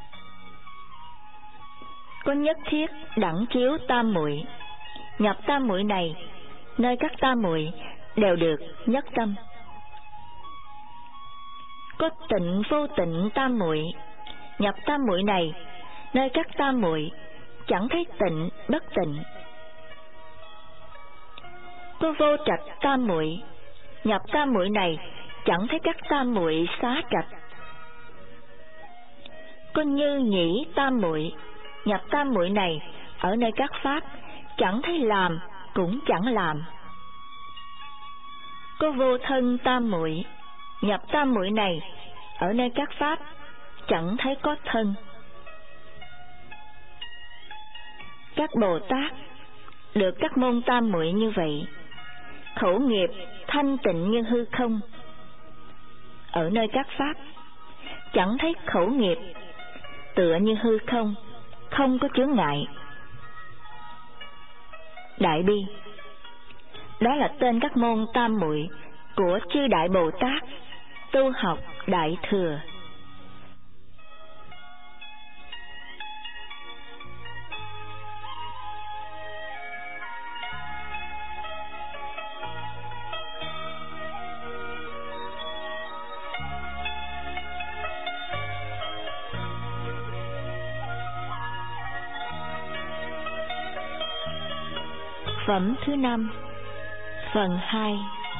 Có nhất thiết đẳng chiếu tam muội. Nhập tam muội này nơi các tam muội đều được nhất tâm. Có tịnh vô tịnh tam muội. Nhập tam muội này nơi các tam muội chẳng thấy tịnh bất tịnh. Có vô trạch tam muội. Nhập tam muội này chẳng thấy các tam muội xá trạch. Có như nhĩ tam muội. Nhập tam muội này ở nơi các pháp chẳng thấy làm cũng chẳng làm. Có vô thân tam muội. Nhập tam muội này ở nơi các pháp chẳng thấy có thân. Các Bồ Tát được các môn tam muội như vậy, khẩu nghiệp thanh tịnh như hư không. Ở nơi các pháp chẳng thấy khẩu nghiệp tựa như hư không, không có chướng ngại. Đại bi, đó là tên các môn tam muội của chư Đại Bồ Tát tu học Đại Thừa. Phẩm thứ năm, phần hai.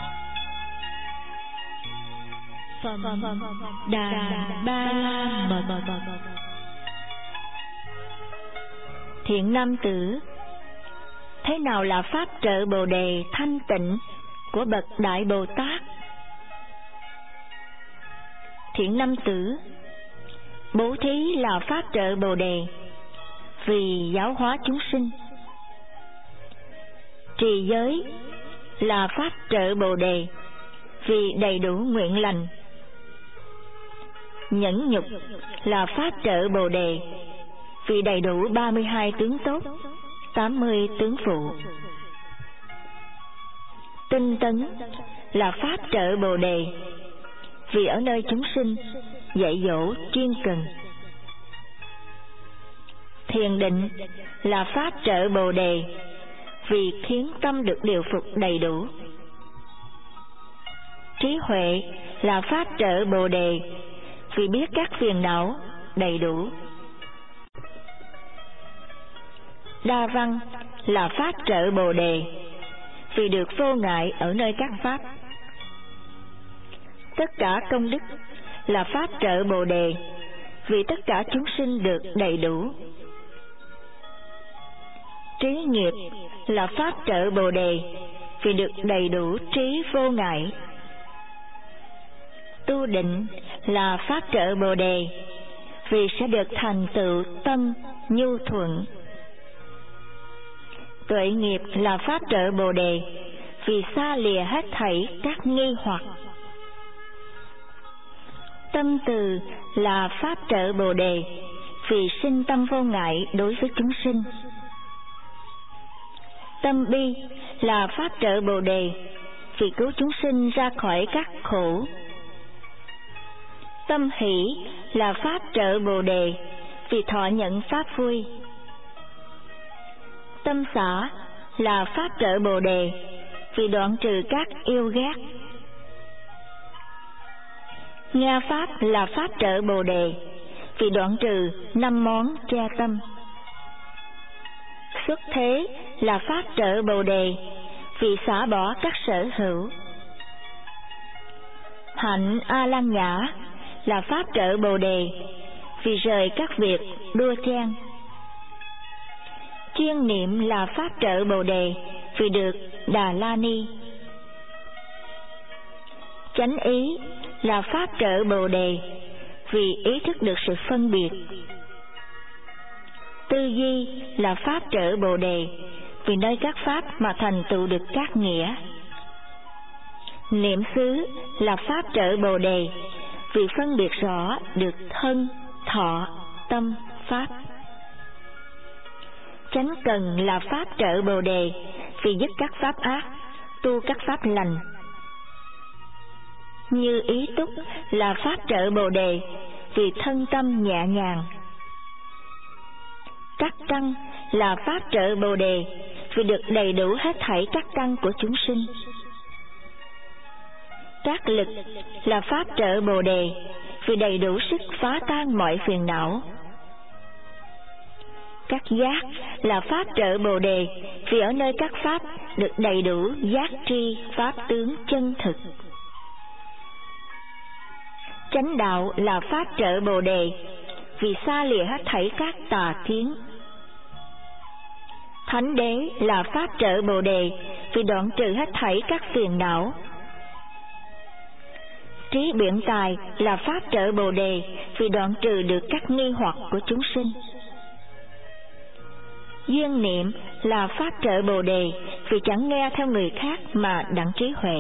Phẩm Đà Ba La Mật. Thiện nam tử, thế nào là pháp trợ Bồ đề thanh tịnh của bậc Đại Bồ Tát? Thiện nam tử, bố thí là pháp trợ Bồ đề vì giáo hóa chúng sinh. Trì giới là pháp trợ Bồ đề vì đầy đủ nguyện lành. Nhẫn nhục là pháp trợ Bồ đề vì đầy đủ ba mươi hai tướng tốt, tám mươi tướng phụ. Tinh tấn là pháp trợ Bồ đề vì ở nơi chúng sinh dạy dỗ chuyên cần. Thiền định là pháp trợ Bồ đề vì khiến tâm được điều phục đầy đủ. Trí huệ là pháp trợ Bồ đề vì biết các phiền não đầy đủ. Đa văn là pháp trợ Bồ đề vì được vô ngại ở nơi các pháp. Tất cả công đức là pháp trợ Bồ đề vì tất cả chúng sinh được đầy đủ. Trí nghiệp là pháp trợ Bồ Đề, vì được đầy đủ trí vô ngại. Tu định là pháp trợ Bồ Đề, vì sẽ được thành tựu tâm nhu thuận. Tuệ nghiệp là pháp trợ Bồ Đề, vì xa lìa hết thảy các nghi hoặc. Tâm từ là pháp trợ Bồ Đề, vì sinh tâm vô ngại đối với chúng sinh. Tâm bi là pháp trợ Bồ Đề, vì cứu chúng sinh ra khỏi các khổ. Tâm hỷ là pháp trợ Bồ Đề, vì thọ nhận pháp vui. Tâm xả là pháp trợ Bồ Đề, vì đoạn trừ các yêu ghét. Nghe pháp là pháp trợ Bồ Đề, vì đoạn trừ năm món che tâm. Xuất thế là pháp trợ Bồ Đề, vì xả bỏ các sở hữu. Hạnh A Lan Nhã là pháp trợ Bồ Đề, vì rời các việc đua chen. Chuyên niệm là pháp trợ Bồ Đề, vì được Đà La Ni. Chánh ý là pháp trợ Bồ Đề, vì ý thức được sự phân biệt. Tư duy là pháp trợ Bồ Đề, vì nơi các pháp mà thành tựu được các nghĩa. Niệm xứ là pháp trợ Bồ Đề, vì phân biệt rõ được thân, thọ, tâm, pháp. Chánh cần là pháp trợ Bồ Đề, vì dứt các pháp ác, tu các pháp lành. Như ý túc là pháp trợ Bồ Đề, vì thân tâm nhẹ nhàng. Các căn là pháp trợ Bồ Đề, vì được đầy đủ hết thảy các căn của chúng sinh. Các lực là pháp trợ Bồ Đề, vì đầy đủ sức phá tan mọi phiền não. Các giác là pháp trợ Bồ Đề, vì ở nơi các pháp được đầy đủ giác tri pháp tướng chân thực. Chánh đạo là pháp trợ Bồ Đề, vì xa lìa hết thảy các tà kiến. Thánh đế là pháp trợ Bồ Đề, vì đoạn trừ hết thảy các phiền não. Trí biện tài là pháp trợ Bồ Đề, vì đoạn trừ được các nghi hoặc của chúng sinh. Duyên niệm là pháp trợ Bồ Đề, vì chẳng nghe theo người khác mà đặng trí huệ.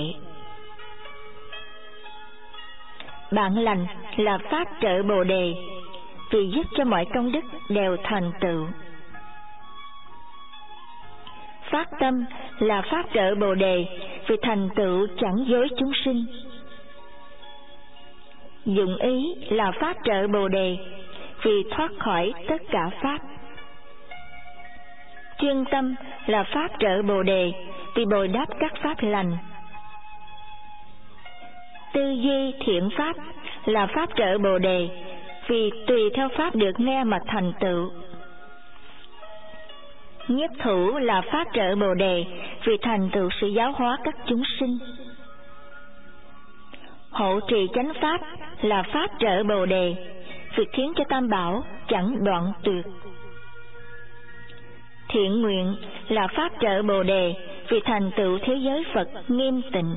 Bạn lành là pháp trợ Bồ Đề, vì giúp cho mọi công đức đều thành tựu. Phát tâm là pháp trợ Bồ Đề, vì thành tựu chẳng dối chúng sinh. Dụng ý là pháp trợ Bồ Đề, vì thoát khỏi tất cả pháp. Chuyên tâm là pháp trợ Bồ Đề, vì bồi đáp các pháp lành. Tư duy thiện pháp là pháp trợ Bồ Đề, vì tùy theo pháp được nghe mà thành tựu. Nhất thủ là pháp trợ Bồ Đề, vì thành tựu sự giáo hóa các chúng sinh. Hộ trì chánh pháp là pháp trợ Bồ Đề, vì khiến cho tam bảo chẳng đoạn tuyệt. Thiện nguyện là pháp trợ Bồ Đề, vì thành tựu thế giới Phật nghiêm tịnh.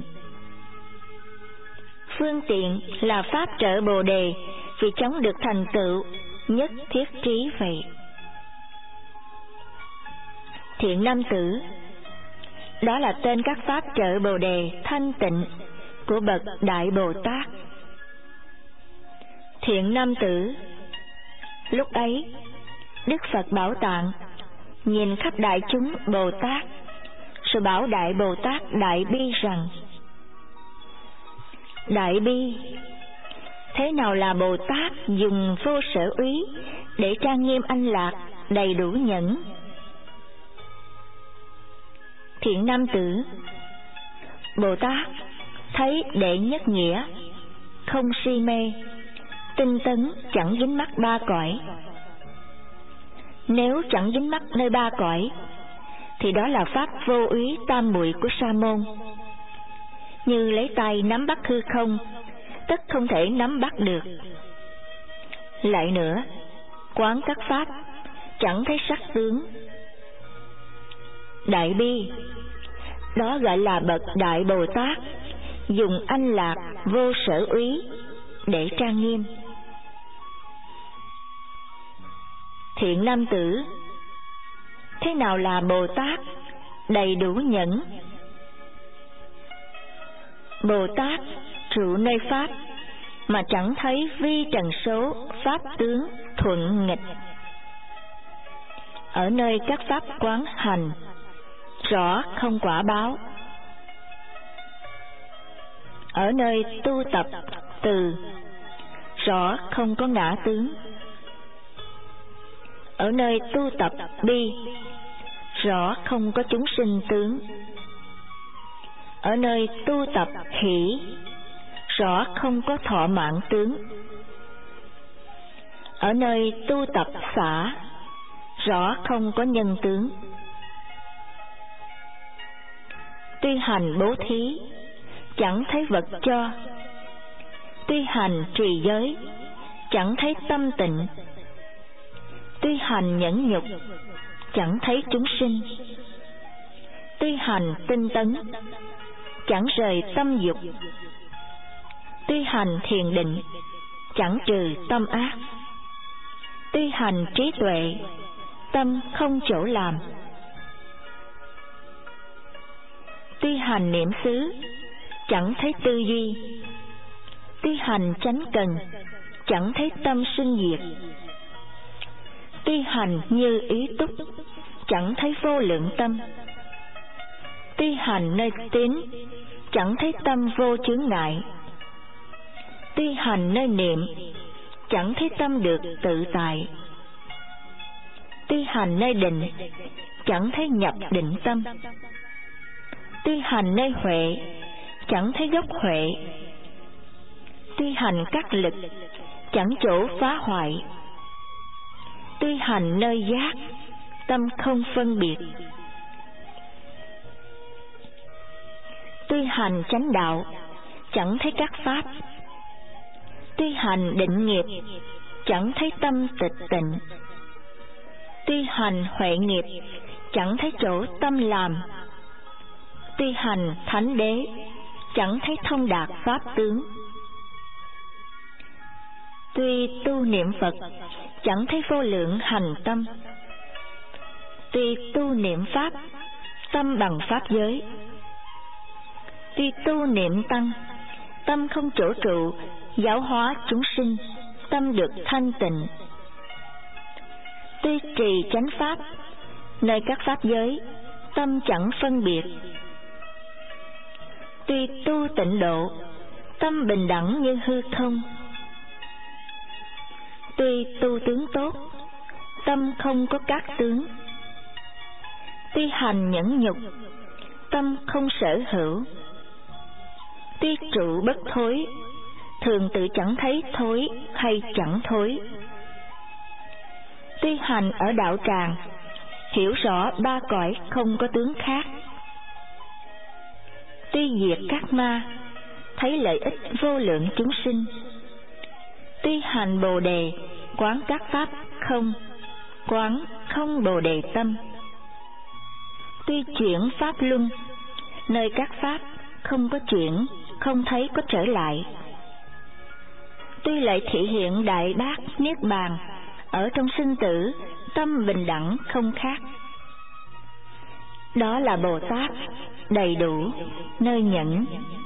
Phương tiện là pháp trợ Bồ Đề, vì chống được thành tựu nhất thiết trí vậy. Thiện nam tử, đó là tên các pháp trợ Bồ Đề thanh tịnh của bậc Đại Bồ Tát. Thiện nam tử, lúc ấy Đức Phật Bảo Tạng nhìn khắp đại chúng Bồ Tát, rồi bảo Đại Bồ Tát Đại Bi rằng: Đại Bi, thế nào là Bồ Tát dùng vô sở úy để trang nghiêm anh lạc đầy đủ nhẫn? Thiện nam tử, Bồ Tát thấy đệ nhất nghĩa, không si mê, tinh tấn chẳng dính mắc ba cõi. Nếu chẳng dính mắc nơi ba cõi, thì đó là pháp vô úy tam muội của Sa môn. Như lấy tay nắm bắt hư không, tất không thể nắm bắt được. Lại nữa, quán các pháp chẳng thấy sắc tướng. đại bi. Đó gọi là bậc Đại Bồ Tát, dùng anh lạc vô sở úy để trang nghiêm. Thiện nam tử, thế nào là Bồ Tát đầy đủ nhẫn? Bồ Tát trụ nơi pháp mà chẳng thấy vi trần số pháp tướng thuận nghịch. Ở nơi các pháp quán hành, rõ không quả báo. Ở nơi tu tập từ, rõ không có ngã tướng. Ở nơi tu tập bi, rõ không có chúng sinh tướng. Ở nơi tu tập hỷ, rõ không có thọ mạng tướng. Ở nơi tu tập xả, rõ không có nhân tướng. Tuy hành bố thí, chẳng thấy vật cho. Tuy hành trì giới, chẳng thấy tâm tịnh. Tuy hành nhẫn nhục, chẳng thấy chúng sinh. Tuy hành tinh tấn, chẳng rời tâm dục. Tuy hành thiền định, chẳng trừ tâm ác. Tuy hành trí tuệ, tâm không chỗ làm. Tuy hành niệm xứ, chẳng thấy tư duy. Tuy hành chánh cần, chẳng thấy tâm sinh diệt. Tuy hành như ý túc, chẳng thấy vô lượng tâm. Tuy hành nơi tín, chẳng thấy tâm vô chướng ngại. Tuy hành nơi niệm, chẳng thấy tâm được tự tại. Tuy hành nơi định, chẳng thấy nhập định tâm. Tuy hành nơi huệ, chẳng thấy gốc huệ. Tuy hành các lực, chẳng chỗ phá hoại. Tuy hành nơi giác, tâm không phân biệt. Tuy hành chánh đạo, chẳng thấy các pháp. Tuy hành định nghiệp, chẳng thấy tâm tịch tịnh. Tuy hành huệ nghiệp, chẳng thấy chỗ tâm làm. Tuy hành thánh đế, chẳng thấy thông đạt pháp tướng. Tuy tu niệm Phật, chẳng thấy vô lượng hành tâm. Tuy tu niệm pháp, tâm bằng pháp giới. Tuy tu niệm tăng, tâm không chỗ trụ, giáo hóa chúng sinh, tâm được thanh tịnh. Tuy trì chánh pháp, nơi các pháp giới, tâm chẳng phân biệt. Tuy tu tịnh độ, tâm bình đẳng như hư không. Tuy tu tướng tốt, tâm không có các tướng. Tuy hành nhẫn nhục, tâm không sở hữu. Tuy trụ bất thối, thường tự chẳng thấy thối hay chẳng thối. Tuy hành ở đạo tràng, hiểu rõ ba cõi không có tướng khác. Tuy diệt các ma, thấy lợi ích vô lượng chúng sinh. Tuy hành bồ đề, quán các pháp không, quán không bồ đề tâm. Tuy chuyển pháp luân, nơi các pháp không có chuyển, không thấy có trở lại. Tuy lại thị hiện đại bác niết bàn, ở trong sinh tử, tâm bình đẳng không khác. Đó là Bồ Tát đầy đủ nơi nhẫn.